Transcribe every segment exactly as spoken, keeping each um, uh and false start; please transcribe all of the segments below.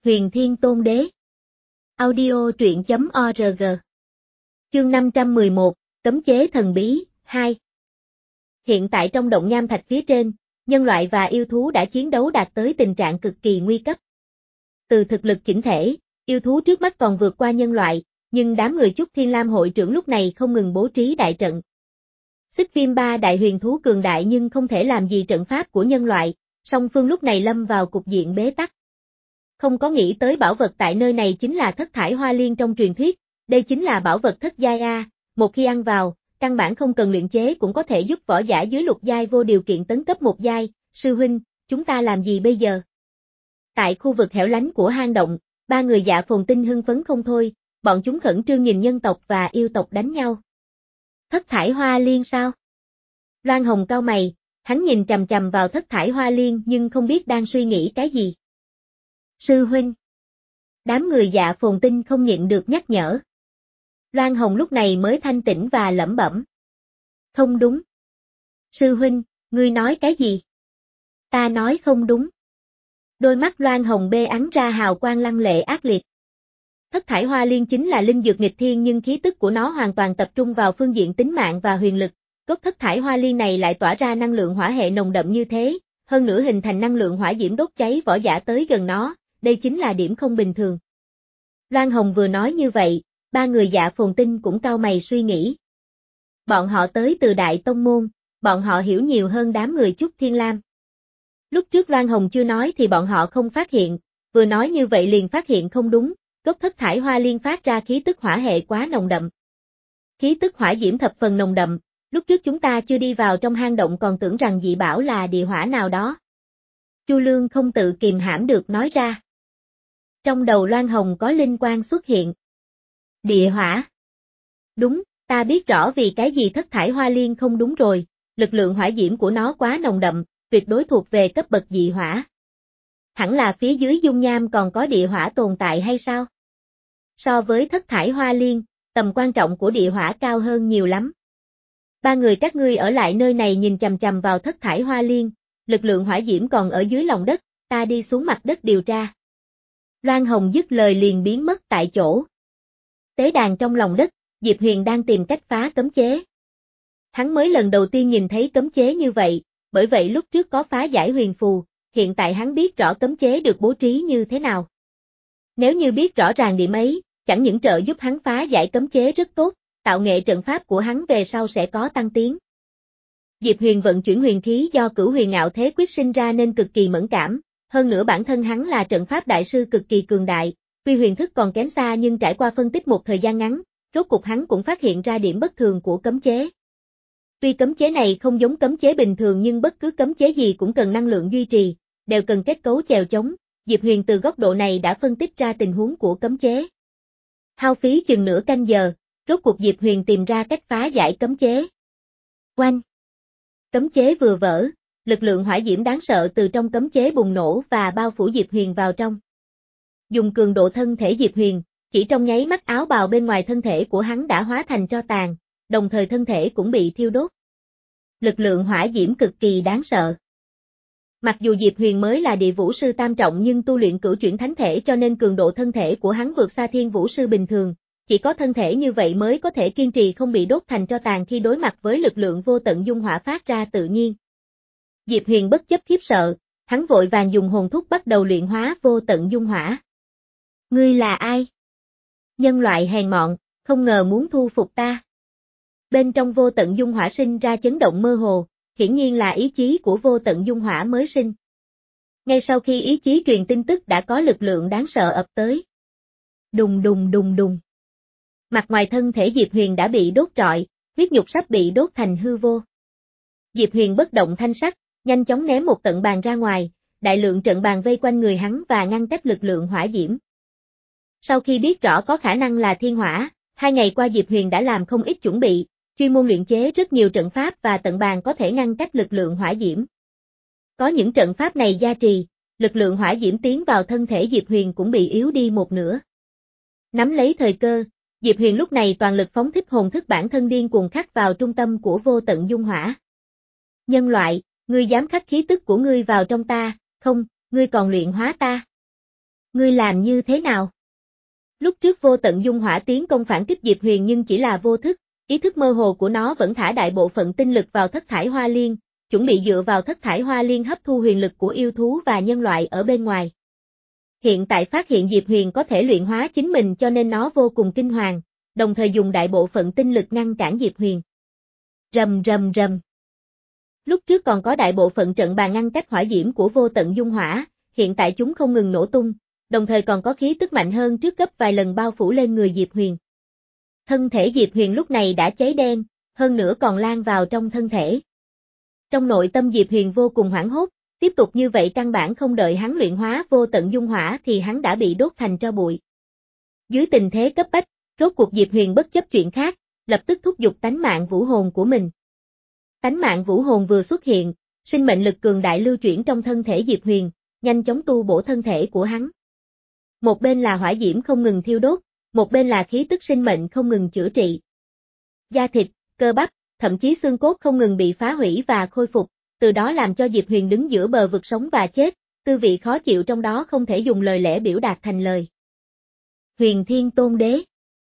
Huyền Thiên Tôn Đế. Audio truyện chấm org. Chương năm trăm mười một, Cấm chế thần bí, hai. Hiện tại trong động nham thạch phía trên, nhân loại và yêu thú đã chiến đấu đạt tới tình trạng cực kỳ nguy cấp. Từ thực lực chỉnh thể, yêu thú trước mắt còn vượt qua nhân loại, nhưng đám người Chúc Thiên Lam hội trưởng lúc này không ngừng bố trí đại trận. Xích Viêm ba đại huyền thú cường đại nhưng không thể làm gì trận pháp của nhân loại, song phương lúc này lâm vào cục diện bế tắc. Không có nghĩ tới bảo vật tại nơi này chính là thất thải hoa liên trong truyền thuyết, đây chính là bảo vật thất giai A, một khi ăn vào, căn bản không cần luyện chế cũng có thể giúp võ giả dưới lục giai vô điều kiện tấn cấp một giai. Sư huynh, chúng ta làm gì bây giờ? Tại khu vực hẻo lánh của hang động, ba người Dạ Phồn Tinh hưng phấn không thôi, bọn chúng khẩn trương nhìn nhân tộc và yêu tộc đánh nhau. Thất thải hoa liên sao? Loan Hồng cau mày, hắn nhìn chằm chằm vào thất thải hoa liên nhưng không biết đang suy nghĩ cái gì. Sư huynh. Đám người Dạ Phồn Tinh không nhịn được nhắc nhở. Loan Hồng lúc này mới thanh tỉnh và lẩm bẩm. Không đúng. Sư huynh, ngươi nói cái gì? Ta nói không đúng. Đôi mắt Loan Hồng bê ắn ra hào quang lăng lệ ác liệt. Thất thải hoa liên chính là linh dược nghịch thiên nhưng khí tức của nó hoàn toàn tập trung vào phương diện tính mạng và huyền lực. Gốc thất thải hoa liên này lại tỏa ra năng lượng hỏa hệ nồng đậm như thế, hơn nữa hình thành năng lượng hỏa diễm đốt cháy võ giả tới gần nó, đây chính là điểm không bình thường. Loan Hồng vừa nói như vậy, ba người Dạ Phồn Tinh cũng cau mày suy nghĩ. Bọn họ tới từ Đại Tông Môn, bọn họ hiểu nhiều hơn đám người Chúc Thiên Lam. Lúc trước Loan Hồng chưa nói thì bọn họ không phát hiện, vừa nói như vậy liền phát hiện không đúng, gốc thất thải hoa liên phát ra khí tức hỏa hệ quá nồng đậm. Khí tức hỏa diễm thập phần nồng đậm, lúc trước chúng ta chưa đi vào trong hang động còn tưởng rằng dị bảo là địa hỏa nào đó. Chu Lương không tự kìm hãm được nói ra. Trong đầu Loan Hồng có linh quang xuất hiện. Địa hỏa. Đúng, ta biết rõ vì cái gì thất thải hoa liên không đúng rồi, lực lượng hỏa diễm của nó quá nồng đậm, tuyệt đối thuộc về cấp bậc dị hỏa. Hẳn là phía dưới dung nham còn có địa hỏa tồn tại hay sao? So với thất thải hoa liên, tầm quan trọng của địa hỏa cao hơn nhiều lắm. Ba người các ngươi ở lại nơi này nhìn chằm chằm vào thất thải hoa liên, lực lượng hỏa diễm còn ở dưới lòng đất, ta đi xuống mặt đất điều tra. Loan Hồng dứt lời liền biến mất tại chỗ. Tế đàn trong lòng đất, Diệp Huyền đang tìm cách phá cấm chế. Hắn mới lần đầu tiên nhìn thấy cấm chế như vậy, bởi vậy lúc trước có phá giải huyền phù, hiện tại hắn biết rõ cấm chế được bố trí như thế nào. Nếu như biết rõ ràng điểm ấy, chẳng những trợ giúp hắn phá giải cấm chế rất tốt, tạo nghệ trận pháp của hắn về sau sẽ có tăng tiến. Diệp Huyền vận chuyển huyền khí do Cửu Huyền Ngạo Thế Quyết sinh ra nên cực kỳ mẫn cảm, hơn nữa bản thân hắn là trận pháp đại sư cực kỳ cường đại, tuy huyền thức còn kém xa nhưng trải qua phân tích một thời gian ngắn, rốt cục hắn cũng phát hiện ra điểm bất thường của cấm chế. Tuy cấm chế này không giống cấm chế bình thường nhưng bất cứ cấm chế gì cũng cần năng lượng duy trì, đều cần kết cấu chèo chống, Diệp Huyền từ góc độ này đã phân tích ra tình huống của cấm chế. Hao phí chừng nửa canh giờ, rốt cuộc Diệp Huyền tìm ra cách phá giải cấm chế. Oanh! Cấm chế vừa vỡ, lực lượng hỏa diễm đáng sợ từ trong cấm chế bùng nổ và bao phủ Diệp Huyền vào trong. Dùng cường độ thân thể Diệp Huyền, chỉ trong nháy mắt áo bào bên ngoài thân thể của hắn đã hóa thành tro tàn, đồng thời thân thể cũng bị thiêu đốt. Lực lượng hỏa diễm cực kỳ đáng sợ. Mặc dù Diệp Huyền mới là địa vũ sư tam trọng nhưng tu luyện cửu chuyển thánh thể cho nên cường độ thân thể của hắn vượt xa thiên vũ sư bình thường, chỉ có thân thể như vậy mới có thể kiên trì không bị đốt thành tro tàn khi đối mặt với lực lượng vô tận dung hỏa phát ra tự nhiên. Diệp Huyền bất chấp khiếp sợ, hắn vội vàng dùng hồn thúc bắt đầu luyện hóa vô tận dung hỏa. Ngươi là ai? Nhân loại hèn mọn, không ngờ muốn thu phục ta. Bên trong vô tận dung hỏa sinh ra chấn động mơ hồ, hiển nhiên là ý chí của vô tận dung hỏa mới sinh. Ngay sau khi ý chí truyền tin tức đã có lực lượng đáng sợ ập tới. Đùng đùng đùng đùng. Mặt ngoài thân thể Diệp Huyền đã bị đốt trọi, huyết nhục sắp bị đốt thành hư vô. Diệp Huyền bất động thanh sắc, nhanh chóng ném một tận bàn ra ngoài, đại lượng trận bàn vây quanh người hắn và ngăn cách lực lượng hỏa diễm. Sau khi biết rõ có khả năng là thiên hỏa, hai ngày qua Diệp Huyền đã làm không ít chuẩn bị, chuyên môn luyện chế rất nhiều trận pháp và tận bàn có thể ngăn cách lực lượng hỏa diễm. Có những trận pháp này gia trì, lực lượng hỏa diễm tiến vào thân thể Diệp Huyền cũng bị yếu đi một nửa. Nắm lấy thời cơ, Diệp Huyền lúc này toàn lực phóng thích hồn thức bản thân điên cuồng khắc vào trung tâm của vô tận dung hỏa. Nhân loại, ngươi dám khắc khí tức của ngươi vào trong ta, không, ngươi còn luyện hóa ta. Ngươi làm như thế nào? Lúc trước Vô Tận Dung Hỏa tiến công phản kích Diệp Huyền nhưng chỉ là vô thức, ý thức mơ hồ của nó vẫn thả đại bộ phận tinh lực vào thất thải hoa liên, chuẩn bị dựa vào thất thải hoa liên hấp thu huyền lực của yêu thú và nhân loại ở bên ngoài. Hiện tại phát hiện Diệp Huyền có thể luyện hóa chính mình cho nên nó vô cùng kinh hoàng, đồng thời dùng đại bộ phận tinh lực ngăn cản Diệp Huyền. Rầm rầm rầm. Lúc trước còn có đại bộ phận trận bàn ngăn cách hỏa diễm của Vô Tận Dung Hỏa, hiện tại chúng không ngừng nổ tung, đồng thời còn có khí tức mạnh hơn trước gấp vài lần bao phủ lên người Diệp Huyền. Thân thể Diệp Huyền lúc này đã cháy đen, hơn nữa còn lan vào trong thân thể. Trong nội tâm Diệp Huyền vô cùng hoảng hốt, tiếp tục như vậy căn bản không đợi hắn luyện hóa Vô Tận Dung Hỏa thì hắn đã bị đốt thành tro bụi. Dưới tình thế cấp bách, rốt cuộc Diệp Huyền bất chấp chuyện khác, lập tức thúc giục tánh mạng vũ hồn của mình. Tánh mạng vũ hồn vừa xuất hiện, sinh mệnh lực cường đại lưu chuyển trong thân thể Diệp Huyền, nhanh chóng tu bổ thân thể của hắn. Một bên là hỏa diễm không ngừng thiêu đốt, một bên là khí tức sinh mệnh không ngừng chữa trị. Da thịt, cơ bắp, thậm chí xương cốt không ngừng bị phá hủy và khôi phục, từ đó làm cho Diệp Huyền đứng giữa bờ vực sống và chết, tư vị khó chịu trong đó không thể dùng lời lẽ biểu đạt thành lời. Huyền Thiên Tôn Đế.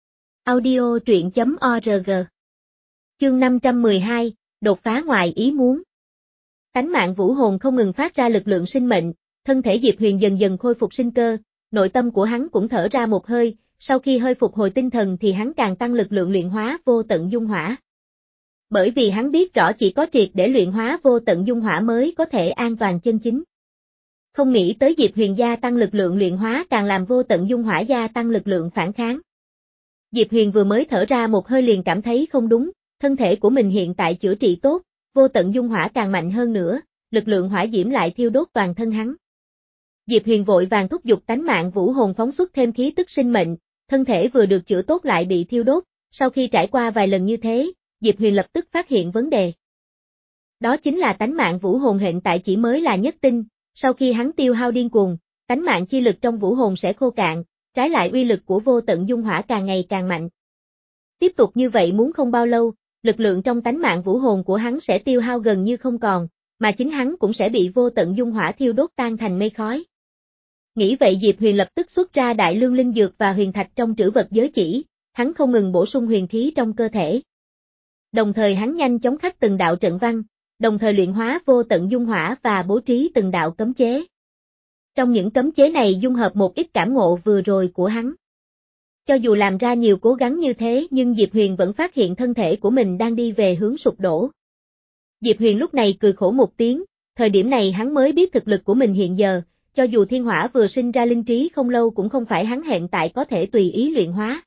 Audio truyện chấm org. Chương năm trăm mười hai, đột phá ngoài ý muốn. Tánh mạng vũ hồn không ngừng phát ra lực lượng sinh mệnh, thân thể Diệp Huyền dần dần khôi phục sinh cơ, nội tâm của hắn cũng thở ra một hơi, sau khi hơi phục hồi tinh thần thì hắn càng tăng lực lượng luyện hóa Vô Tận Dung Hỏa. Bởi vì hắn biết rõ chỉ có triệt để luyện hóa Vô Tận Dung Hỏa mới có thể an toàn chân chính. Không nghĩ tới Diệp Huyền gia tăng lực lượng luyện hóa càng làm Vô Tận Dung Hỏa gia tăng lực lượng phản kháng. Diệp Huyền vừa mới thở ra một hơi liền cảm thấy không đúng, thân thể của mình hiện tại chữa trị tốt, Vô Tận Dung Hỏa càng mạnh hơn nữa, lực lượng hỏa diễm lại thiêu đốt toàn thân hắn. Diệp Huyền vội vàng thúc giục tánh mạng vũ hồn phóng xuất thêm khí tức sinh mệnh, thân thể vừa được chữa tốt lại bị thiêu đốt, sau khi trải qua vài lần như thế, Diệp Huyền lập tức phát hiện vấn đề. Đó chính là tánh mạng vũ hồn hiện tại chỉ mới là nhất tinh, sau khi hắn tiêu hao điên cuồng, tánh mạng chi lực trong vũ hồn sẽ khô cạn, trái lại uy lực của Vô Tận Dung Hỏa càng ngày càng mạnh. Tiếp tục như vậy muốn không bao lâu, lực lượng trong tánh mạng vũ hồn của hắn sẽ tiêu hao gần như không còn, mà chính hắn cũng sẽ bị Vô Tận Dung Hỏa thiêu đốt tan thành mây khói. Nghĩ vậy Diệp Huyền lập tức xuất ra đại lương linh dược và huyền thạch trong trữ vật giới chỉ, hắn không ngừng bổ sung huyền khí trong cơ thể. Đồng thời hắn nhanh chóng khắc từng đạo trận văn, đồng thời luyện hóa Vô Tận Dung Hỏa và bố trí từng đạo cấm chế. Trong những cấm chế này dung hợp một ít cảm ngộ vừa rồi của hắn. Cho dù làm ra nhiều cố gắng như thế nhưng Diệp Huyền vẫn phát hiện thân thể của mình đang đi về hướng sụp đổ. Diệp Huyền lúc này cười khổ một tiếng, thời điểm này hắn mới biết thực lực của mình hiện giờ, cho dù thiên hỏa vừa sinh ra linh trí không lâu cũng không phải hắn hiện tại có thể tùy ý luyện hóa.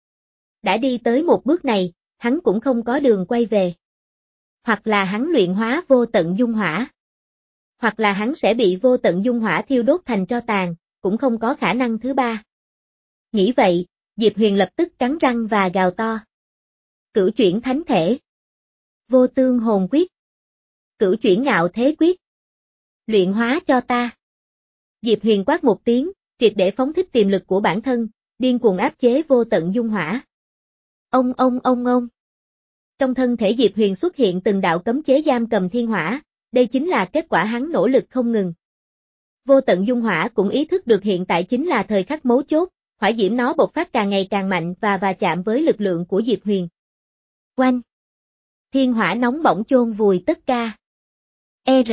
Đã đi tới một bước này, hắn cũng không có đường quay về. Hoặc là hắn luyện hóa Vô Tận Dung Hỏa. Hoặc là hắn sẽ bị Vô Tận Dung Hỏa thiêu đốt thành tro tàn, cũng không có khả năng thứ ba. Nghĩ vậy, Diệp Huyền lập tức cắn răng và gào to. Cửu chuyển thánh thể. Vô tương hồn quyết. Cửu chuyển ngạo thế quyết. Luyện hóa cho ta. Diệp Huyền quát một tiếng, triệt để phóng thích tiềm lực của bản thân, điên cuồng áp chế Vô Tận Dung Hỏa. Ông ông ông ông. Trong thân thể Diệp Huyền xuất hiện từng đạo cấm chế giam cầm thiên hỏa, đây chính là kết quả hắn nỗ lực không ngừng. Vô Tận Dung Hỏa cũng ý thức được hiện tại chính là thời khắc mấu chốt, hỏa diễm nó bộc phát càng ngày càng mạnh và va chạm với lực lượng của Diệp Huyền. Oanh! Thiên hỏa nóng bỏng chôn vùi tất cả. R.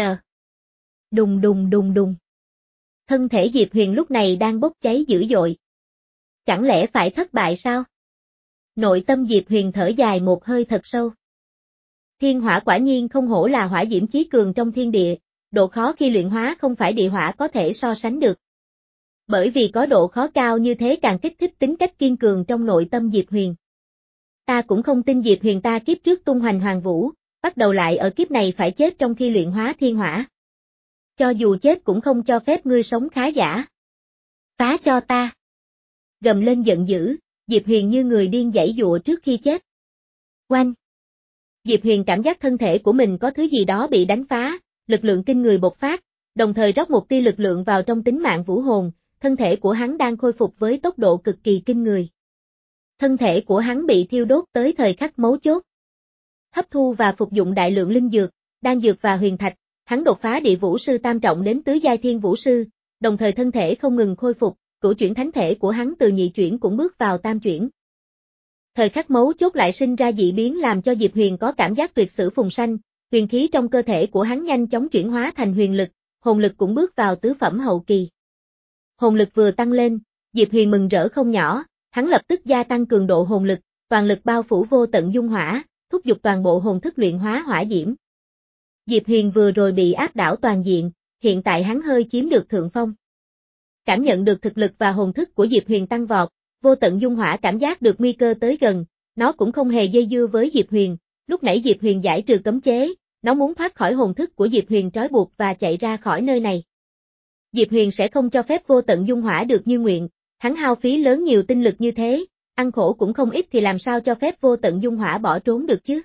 Đùng đùng đùng đùng. Thân thể Diệp Huyền lúc này đang bốc cháy dữ dội. Chẳng lẽ phải thất bại sao? Nội tâm Diệp Huyền thở dài một hơi thật sâu. Thiên hỏa quả nhiên không hổ là hỏa diễm chí cường trong thiên địa, độ khó khi luyện hóa không phải địa hỏa có thể so sánh được. Bởi vì có độ khó cao như thế càng kích thích tính cách kiên cường trong nội tâm Diệp Huyền. Ta cũng không tin Diệp Huyền ta kiếp trước tung hoành hoàng vũ, bắt đầu lại ở kiếp này phải chết trong khi luyện hóa thiên hỏa. Cho dù chết cũng không cho phép ngươi sống khá giả. Phá cho ta. Gầm lên giận dữ, Diệp Huyền như người điên giãy giụa trước khi chết. Oanh. Diệp Huyền cảm giác thân thể của mình có thứ gì đó bị đánh phá, lực lượng kinh người bộc phát, đồng thời rót một tia lực lượng vào trong tính mạng vũ hồn, thân thể của hắn đang khôi phục với tốc độ cực kỳ kinh người. Thân thể của hắn bị thiêu đốt tới thời khắc mấu chốt. Hấp thu và phục dụng đại lượng linh dược, đan dược và huyền thạch, hắn đột phá địa vũ sư tam trọng đến tứ giai thiên vũ sư, đồng thời thân thể không ngừng khôi phục, cửu chuyển thánh thể của hắn từ nhị chuyển cũng bước vào tam chuyển. Thời khắc mấu chốt lại sinh ra dị biến làm cho Diệp Huyền có cảm giác tuyệt sử phùng sanh, huyền khí trong cơ thể của hắn nhanh chóng chuyển hóa thành huyền lực, hồn lực cũng bước vào tứ phẩm hậu kỳ. Hồn lực vừa tăng lên, Diệp Huyền mừng rỡ không nhỏ, hắn lập tức gia tăng cường độ hồn lực, toàn lực bao phủ vô tận dung hỏa, thúc giục toàn bộ hồn thức luyện hóa hỏa diễm. Diệp Huyền vừa rồi bị áp đảo toàn diện, hiện tại hắn hơi chiếm được thượng phong. Cảm nhận được thực lực và hồn thức của Diệp Huyền tăng vọt, vô tận dung hỏa cảm giác được nguy cơ tới gần, nó cũng không hề dây dưa với Diệp Huyền, lúc nãy Diệp Huyền giải trừ cấm chế, nó muốn thoát khỏi hồn thức của Diệp Huyền trói buộc và chạy ra khỏi nơi này. Diệp Huyền sẽ không cho phép vô tận dung hỏa được như nguyện, hắn hao phí lớn nhiều tinh lực như thế, ăn khổ cũng không ít thì làm sao cho phép vô tận dung hỏa bỏ trốn được chứ.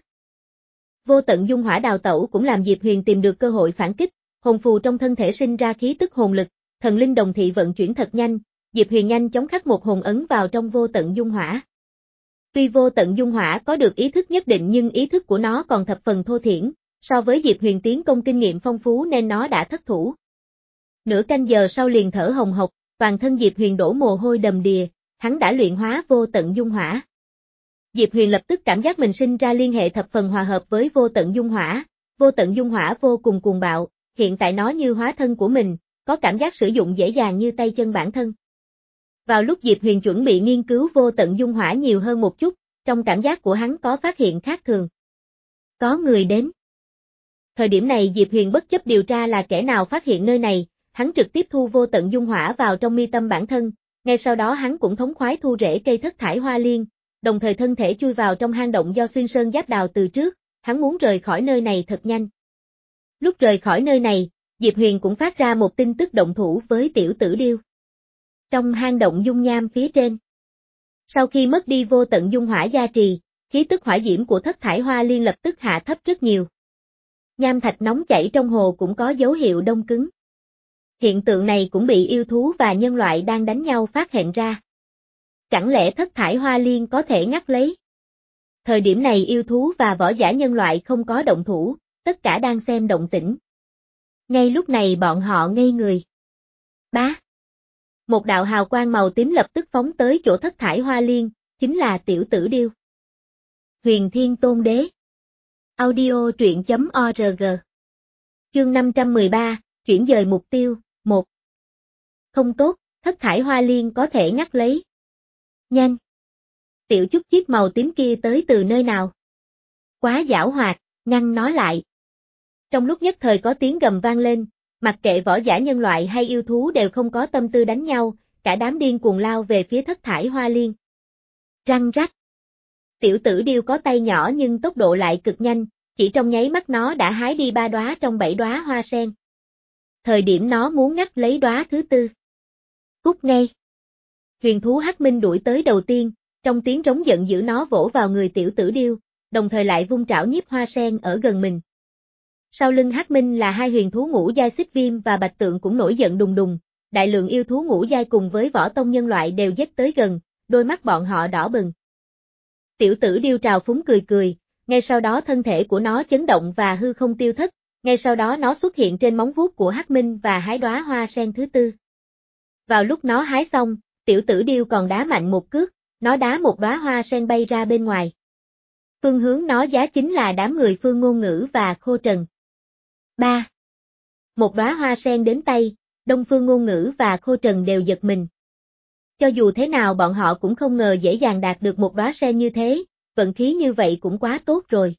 Vô tận dung hỏa đào tẩu cũng làm Diệp Huyền tìm được cơ hội phản kích, hồn phù trong thân thể sinh ra khí tức hồn lực, thần linh đồng thị vận chuyển thật nhanh, Diệp Huyền nhanh chóng khắc một hồn ấn vào trong vô tận dung hỏa. Tuy vô tận dung hỏa có được ý thức nhất định nhưng ý thức của nó còn thập phần thô thiển, so với Diệp Huyền tiến công kinh nghiệm phong phú nên nó đã thất thủ. Nửa canh giờ sau liền thở hồng hộc, toàn thân Diệp Huyền đổ mồ hôi đầm đìa, hắn đã luyện hóa vô tận dung hỏa. Diệp Huyền lập tức cảm giác mình sinh ra liên hệ thập phần hòa hợp với vô tận dung hỏa, vô tận dung hỏa vô cùng cuồng bạo, hiện tại nó như hóa thân của mình, có cảm giác sử dụng dễ dàng như tay chân bản thân. Vào lúc Diệp Huyền chuẩn bị nghiên cứu vô tận dung hỏa nhiều hơn một chút, trong cảm giác của hắn có phát hiện khác thường. Có người đến. Thời điểm này Diệp Huyền bất chấp điều tra là kẻ nào phát hiện nơi này, hắn trực tiếp thu vô tận dung hỏa vào trong mi tâm bản thân, ngay sau đó hắn cũng thống khoái thu rễ cây thất thải hoa liên, đồng thời thân thể chui vào trong hang động do xuyên sơn giáp đào từ trước, hắn muốn rời khỏi nơi này thật nhanh. Lúc rời khỏi nơi này, Diệp Huyền cũng phát ra một tin tức động thủ với tiểu tử điêu. Trong hang động dung nham phía trên. Sau khi mất đi vô tận dung hỏa gia trì, khí tức hỏa diễm của thất thải hoa liên lập tức hạ thấp rất nhiều. Nham thạch nóng chảy trong hồ cũng có dấu hiệu đông cứng. Hiện tượng này cũng bị yêu thú và nhân loại đang đánh nhau phát hiện ra. Chẳng lẽ thất thải hoa liên có thể ngắt lấy? Thời điểm này yêu thú và võ giả nhân loại không có động thủ, tất cả đang xem động tĩnh. Ngay lúc này bọn họ ngây người. Bá! Một đạo hào quang màu tím lập tức phóng tới chỗ thất thải hoa liên, chính là tiểu tử điêu. Huyền Thiên Tôn Đế. Audio truyện chấm org. Chương năm trăm mười ba, chuyển dời mục tiêu, một. Không tốt, thất thải hoa liên có thể ngắt lấy. Nhanh! Tiểu chút chiếc màu tím kia tới từ nơi nào? Quá giảo hoạt, ngăn nó lại. Trong lúc nhất thời có tiếng gầm vang lên, mặc kệ võ giả nhân loại hay yêu thú đều không có tâm tư đánh nhau, cả đám điên cuồng lao về phía thất thải hoa liên. Răng rắc. Tiểu tử điêu có tay nhỏ nhưng tốc độ lại cực nhanh, chỉ trong nháy mắt nó đã hái đi ba đóa trong bảy đóa hoa sen. Thời điểm nó muốn ngắt lấy đóa thứ tư. Cút ngay. Huyền thú Hắc Minh đuổi tới đầu tiên, trong tiếng rống giận dữ nó vỗ vào người tiểu tử điêu, đồng thời lại vung trảo nhiếp hoa sen ở gần mình. Sau lưng Hắc Minh là hai huyền thú ngũ giai Xích Viêm và Bạch Tượng cũng nổi giận đùng đùng, đại lượng yêu thú ngũ giai cùng với võ tông nhân loại đều dết tới gần, đôi mắt bọn họ đỏ bừng. Tiểu tử điêu trào phúng cười cười, ngay sau đó thân thể của nó chấn động và hư không tiêu thất, ngay sau đó nó xuất hiện trên móng vuốt của Hắc Minh và hái đóa hoa sen thứ tư. Vào lúc nó hái xong, tiểu tử điêu còn đá mạnh một cước, nó đá một đóa hoa sen bay ra bên ngoài. Phương hướng nó giá chính là đám người Phương Ngôn Ngữ và Khô Trần. ba. Một đóa hoa sen đến tay, Đông Phương Ngôn Ngữ và Khô Trần đều giật mình. Cho dù thế nào bọn họ cũng không ngờ dễ dàng đạt được một đóa sen như thế, vận khí như vậy cũng quá tốt rồi.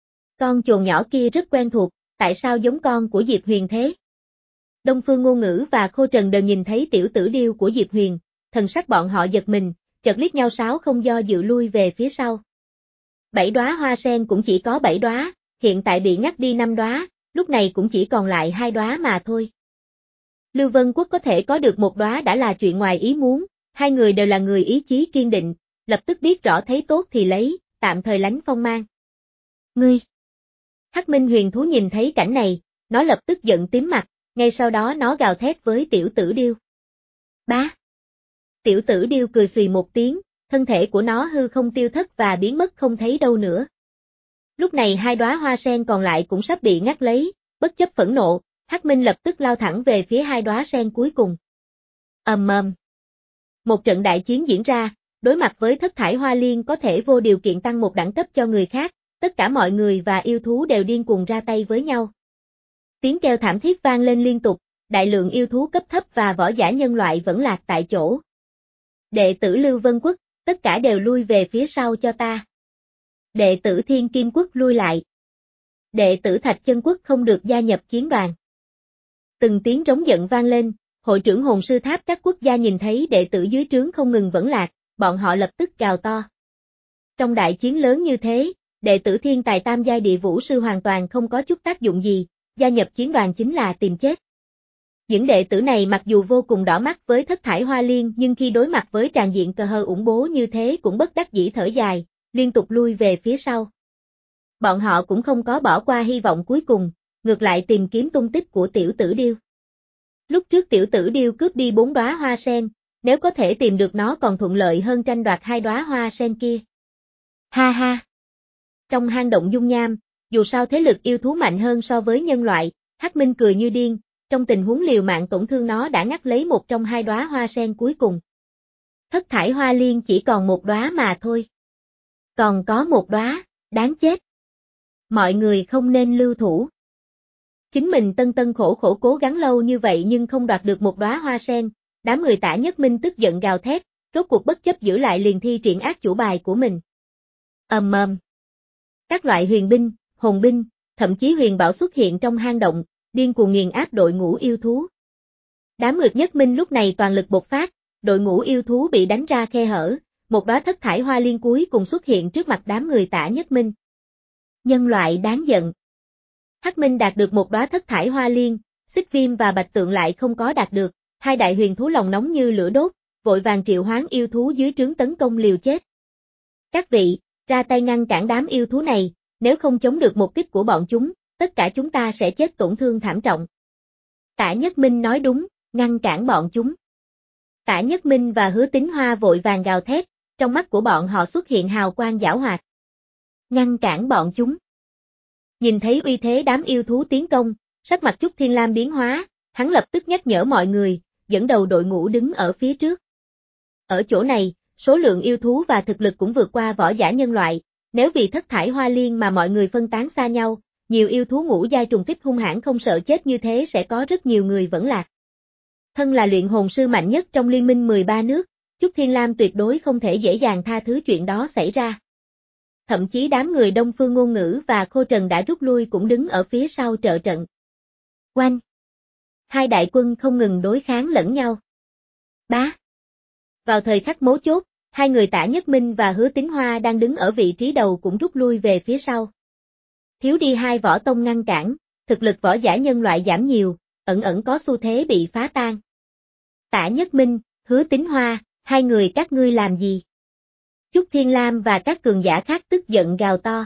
Con chồn nhỏ kia rất quen thuộc, tại sao giống con của Diệp Huyền thế? Đông Phương Ngôn Ngữ và Khô Trần đều nhìn thấy tiểu tử điêu của Diệp Huyền, thần sắc bọn họ giật mình, chợt liếc nhau sáo không do dự lui về phía sau. Bảy đóa hoa sen cũng chỉ có bảy đóa, hiện tại bị ngắt đi năm đóa, lúc này cũng chỉ còn lại hai đóa mà thôi. Lưu Vân Quốc có thể có được một đóa đã là chuyện ngoài ý muốn, hai người đều là người ý chí kiên định, lập tức biết rõ thấy tốt thì lấy, tạm thời lánh phong mang. Ngươi! Hắc Minh huyền thú nhìn thấy cảnh này, nó lập tức giận tím mặt, ngay sau đó nó gào thét với tiểu tử điêu. Bá! Tiểu tử điêu cười xùy một tiếng, thân thể của nó hư không tiêu thất và biến mất không thấy đâu nữa. Lúc này hai đóa hoa sen còn lại cũng sắp bị ngắt lấy, bất chấp phẫn nộ, Hắc Minh lập tức lao thẳng về phía hai đóa sen cuối cùng. Ầm ầm. Một trận đại chiến diễn ra, đối mặt với thất thải hoa liên có thể vô điều kiện tăng một đẳng cấp cho người khác, tất cả mọi người và yêu thú đều điên cuồng ra tay với nhau. Tiếng kêu thảm thiết vang lên liên tục, đại lượng yêu thú cấp thấp và võ giả nhân loại vẫn lạc tại chỗ. Đệ tử Lưu Vân Quốc, tất cả đều lui về phía sau cho ta. Đệ tử Thiên Kim Quốc lui lại. Đệ tử Thạch Chân Quốc không được gia nhập chiến đoàn. Từng tiếng rống giận vang lên, hội trưởng hồn sư tháp các quốc gia nhìn thấy đệ tử dưới trướng không ngừng vẫn lạc, bọn họ lập tức gào to. Trong đại chiến lớn như thế, đệ tử thiên tài tam giai địa vũ sư hoàn toàn không có chút tác dụng gì, gia nhập chiến đoàn chính là tìm chết. Những đệ tử này mặc dù vô cùng đỏ mắt với thất thải hoa liên nhưng khi đối mặt với tràn diện cờ hờ ủng bố như thế cũng bất đắc dĩ thở dài, liên tục lui về phía sau. Bọn họ cũng không có bỏ qua hy vọng cuối cùng, ngược lại tìm kiếm tung tích của tiểu tử điêu. Lúc trước tiểu tử điêu cướp đi bốn đóa hoa sen, nếu có thể tìm được nó còn thuận lợi hơn tranh đoạt hai đóa hoa sen kia. Ha ha! Trong hang động dung nham, dù sao thế lực yêu thú mạnh hơn so với nhân loại, Hắc Minh cười như điên, trong tình huống liều mạng tổn thương nó đã ngắt lấy một trong hai đóa hoa sen cuối cùng. Thất thải hoa liên chỉ còn một đóa mà thôi. Còn có một đóa, đáng chết. Mọi người không nên lưu thủ. Chính mình tân tân khổ khổ cố gắng lâu như vậy nhưng không đoạt được một đóa hoa sen, đám người Tả Nhất Minh tức giận gào thét, rốt cuộc bất chấp giữ lại liền thi triển ác chủ bài của mình. Ầm ầm. Các loại huyền binh, hồn binh, thậm chí huyền bảo xuất hiện trong hang động, điên cuồng nghiền áp đội ngũ yêu thú. Đám người Nhất Minh lúc này toàn lực bộc phát, đội ngũ yêu thú bị đánh ra khe hở, một đóa thất thải hoa liên cuối cùng xuất hiện trước mặt đám người Tả Nhất Minh. Nhân loại đáng giận. Hắc Minh đạt được một đóa thất thải hoa liên, Xích Viêm và Bạch Tượng lại không có đạt được, hai đại huyền thú lòng nóng như lửa đốt, vội vàng triệu hoán yêu thú dưới trướng tấn công liều chết. Các vị, ra tay ngăn cản đám yêu thú này, nếu không chống được một kích của bọn chúng, tất cả chúng ta sẽ chết tổn thương thảm trọng. Tả Nhất Minh nói đúng, ngăn cản bọn chúng. Tả Nhất Minh và Hứa Tín Hoa vội vàng gào thét, trong mắt của bọn họ xuất hiện hào quang giảo hoạt. Ngăn cản bọn chúng. Nhìn thấy uy thế đám yêu thú tiến công, sắc mặt Chúc Thiên Lam biến hóa, hắn lập tức nhắc nhở mọi người, dẫn đầu đội ngũ đứng ở phía trước. Ở chỗ này, số lượng yêu thú và thực lực cũng vượt qua võ giả nhân loại, nếu vì thất thải hoa liên mà mọi người phân tán xa nhau, nhiều yêu thú ngũ giai trùng kích hung hãn không sợ chết như thế sẽ có rất nhiều người vẫn lạc. Thân là luyện hồn sư mạnh nhất trong liên minh mười ba nước, Chúc Thiên Lam tuyệt đối không thể dễ dàng tha thứ chuyện đó xảy ra. Thậm chí đám người Đông Phương Ngôn Ngữ và Khô Trần đã rút lui cũng đứng ở phía sau trợ trận. Oanh! Hai đại quân không ngừng đối kháng lẫn nhau. Bá! Vào thời khắc mấu chốt, hai người Tả Nhất Minh và Hứa Tín Hoa đang đứng ở vị trí đầu cũng rút lui về phía sau. Thiếu đi hai võ tông ngăn cản, thực lực võ giả nhân loại giảm nhiều, ẩn ẩn có xu thế bị phá tan. Tả Nhất Minh, Hứa Tín Hoa, hai người các ngươi làm gì? Chúc Thiên Lam và các cường giả khác tức giận gào to.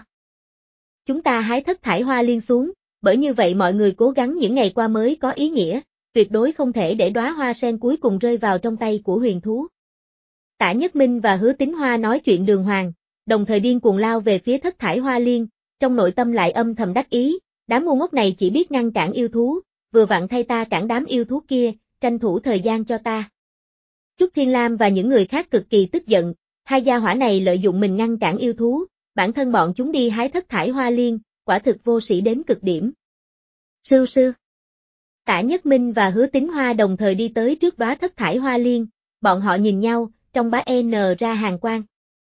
Chúng ta hái thất thải hoa liên xuống, bởi như vậy mọi người cố gắng những ngày qua mới có ý nghĩa, tuyệt đối không thể để đóa hoa sen cuối cùng rơi vào trong tay của huyền thú. Tả Nhất Minh và Hứa Tín Hoa nói chuyện đường hoàng, đồng thời điên cuồng lao về phía thất thải hoa liên, trong nội tâm lại âm thầm đắc ý, đám ngu ngốc này chỉ biết ngăn cản yêu thú, vừa vặn thay ta cản đám yêu thú kia, tranh thủ thời gian cho ta. Chúc Thiên Lam và những người khác cực kỳ tức giận, hai gia hỏa này lợi dụng mình ngăn cản yêu thú, bản thân bọn chúng đi hái thất thải hoa liên, quả thực vô sĩ đến cực điểm. Sư sư. Tả Nhất Minh và Hứa Tín Hoa đồng thời đi tới trước đóa thất thải hoa liên, bọn họ nhìn nhau, trong bá N ra hàn quang.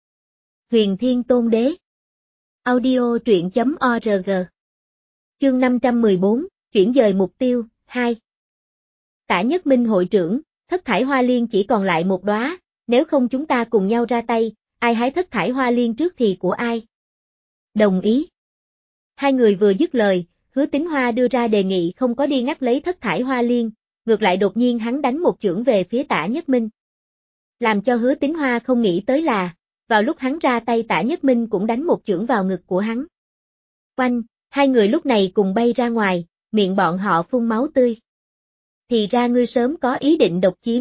Huyền Thiên Tôn Đế. Audio truyện chấm org. Chương năm trăm mười bốn, chuyển dời mục tiêu, hai. Tả Nhất Minh hội trưởng, thất thải hoa liên chỉ còn lại một đóa, nếu không chúng ta cùng nhau ra tay, ai hái thất thải hoa liên trước thì của ai. Đồng ý. Hai người vừa dứt lời, Hứa Tín Hoa đưa ra đề nghị không có đi ngắt lấy thất thải hoa liên, ngược lại đột nhiên hắn đánh một chưởng về phía Tả Nhất Minh. Làm cho Hứa Tín Hoa không nghĩ tới là, vào lúc hắn ra tay Tả Nhất Minh cũng đánh một chưởng vào ngực của hắn. Oanh, hai người lúc này cùng bay ra ngoài, miệng bọn họ phun máu tươi. Thì ra ngươi sớm có ý định độc chiếm.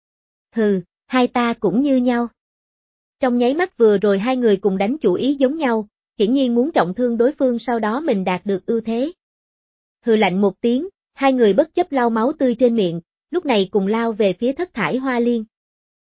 Hừ, hai ta cũng như nhau. Trong nháy mắt vừa rồi hai người cùng đánh chủ ý giống nhau, hiển nhiên muốn trọng thương đối phương sau đó mình đạt được ưu thế. Hừ lạnh một tiếng, hai người bất chấp lau máu tươi trên miệng, lúc này cùng lao về phía thất thải hoa liên.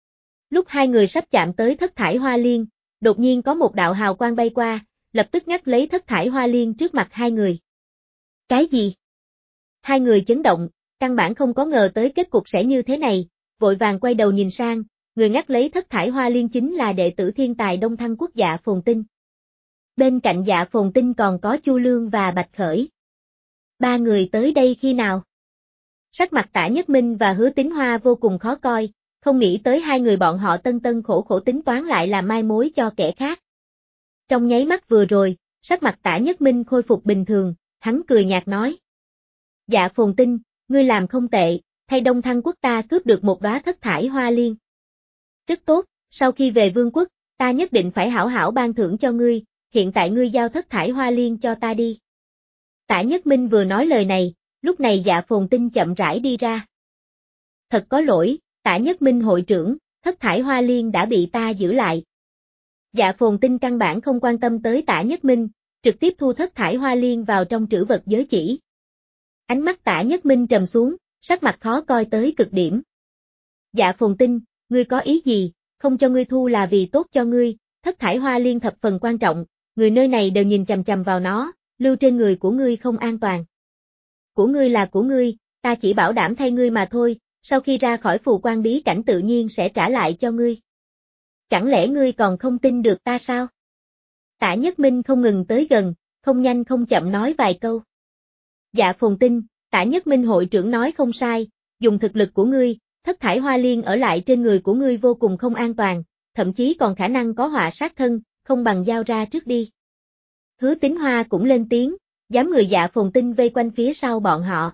Lúc hai người sắp chạm tới thất thải hoa liên, đột nhiên có một đạo hào quang bay qua, lập tức ngắt lấy thất thải hoa liên trước mặt hai người. Cái gì? Hai người chấn động, căn bản không có ngờ tới kết cục sẽ như thế này, vội vàng quay đầu nhìn sang, người ngắt lấy thất thải hoa liên chính là đệ tử thiên tài Đông Thăng Quốc Dạ Phồn Tinh. Bên cạnh Dạ Phồn Tinh còn có Chu Lương và Bạch Khởi. Ba người tới đây khi nào? Sắc mặt Tả Nhất Minh và Hứa Tín Hoa vô cùng khó coi, không nghĩ tới hai người bọn họ tân tân khổ khổ tính toán lại là mai mối cho kẻ khác. Trong nháy mắt vừa rồi, sắc mặt Tả Nhất Minh khôi phục bình thường, hắn cười nhạt nói. Dạ Phồn Tinh, ngươi làm không tệ, thay Đông Thăng Quốc ta cướp được một đóa thất thải hoa liên. Rất tốt, sau khi về vương quốc, ta nhất định phải hảo hảo ban thưởng cho ngươi, hiện tại ngươi giao thất thải hoa liên cho ta đi. Tả Nhất Minh vừa nói lời này, lúc này Dạ Phồn Tinh chậm rãi đi ra. Thật có lỗi, Tả Nhất Minh hội trưởng, thất thải hoa liên đã bị ta giữ lại. Dạ Phồn Tinh căn bản không quan tâm tới Tả Nhất Minh, trực tiếp thu thất thải hoa liên vào trong trữ vật giới chỉ. Ánh mắt Tả Nhất Minh trầm xuống, sắc mặt khó coi tới cực điểm. Dạ Phồn Tinh, ngươi có ý gì, không cho ngươi thu là vì tốt cho ngươi, thất thải hoa liên thập phần quan trọng, người nơi này đều nhìn chằm chằm vào nó, lưu trên người của ngươi không an toàn. Của ngươi là của ngươi, ta chỉ bảo đảm thay ngươi mà thôi, sau khi ra khỏi phù quan bí cảnh tự nhiên sẽ trả lại cho ngươi. Chẳng lẽ ngươi còn không tin được ta sao? Tả Nhất Minh không ngừng tới gần, không nhanh không chậm nói vài câu. Dạ Phồn Tinh, Tả Nhất Minh hội trưởng nói không sai, dùng thực lực của ngươi, thất thải hoa liên ở lại trên người của ngươi vô cùng không an toàn, thậm chí còn khả năng có họa sát thân, không bằng giao ra trước đi. Hứa Tín Hoa cũng lên tiếng, dám người Dạ Phồn Tinh vây quanh phía sau bọn họ.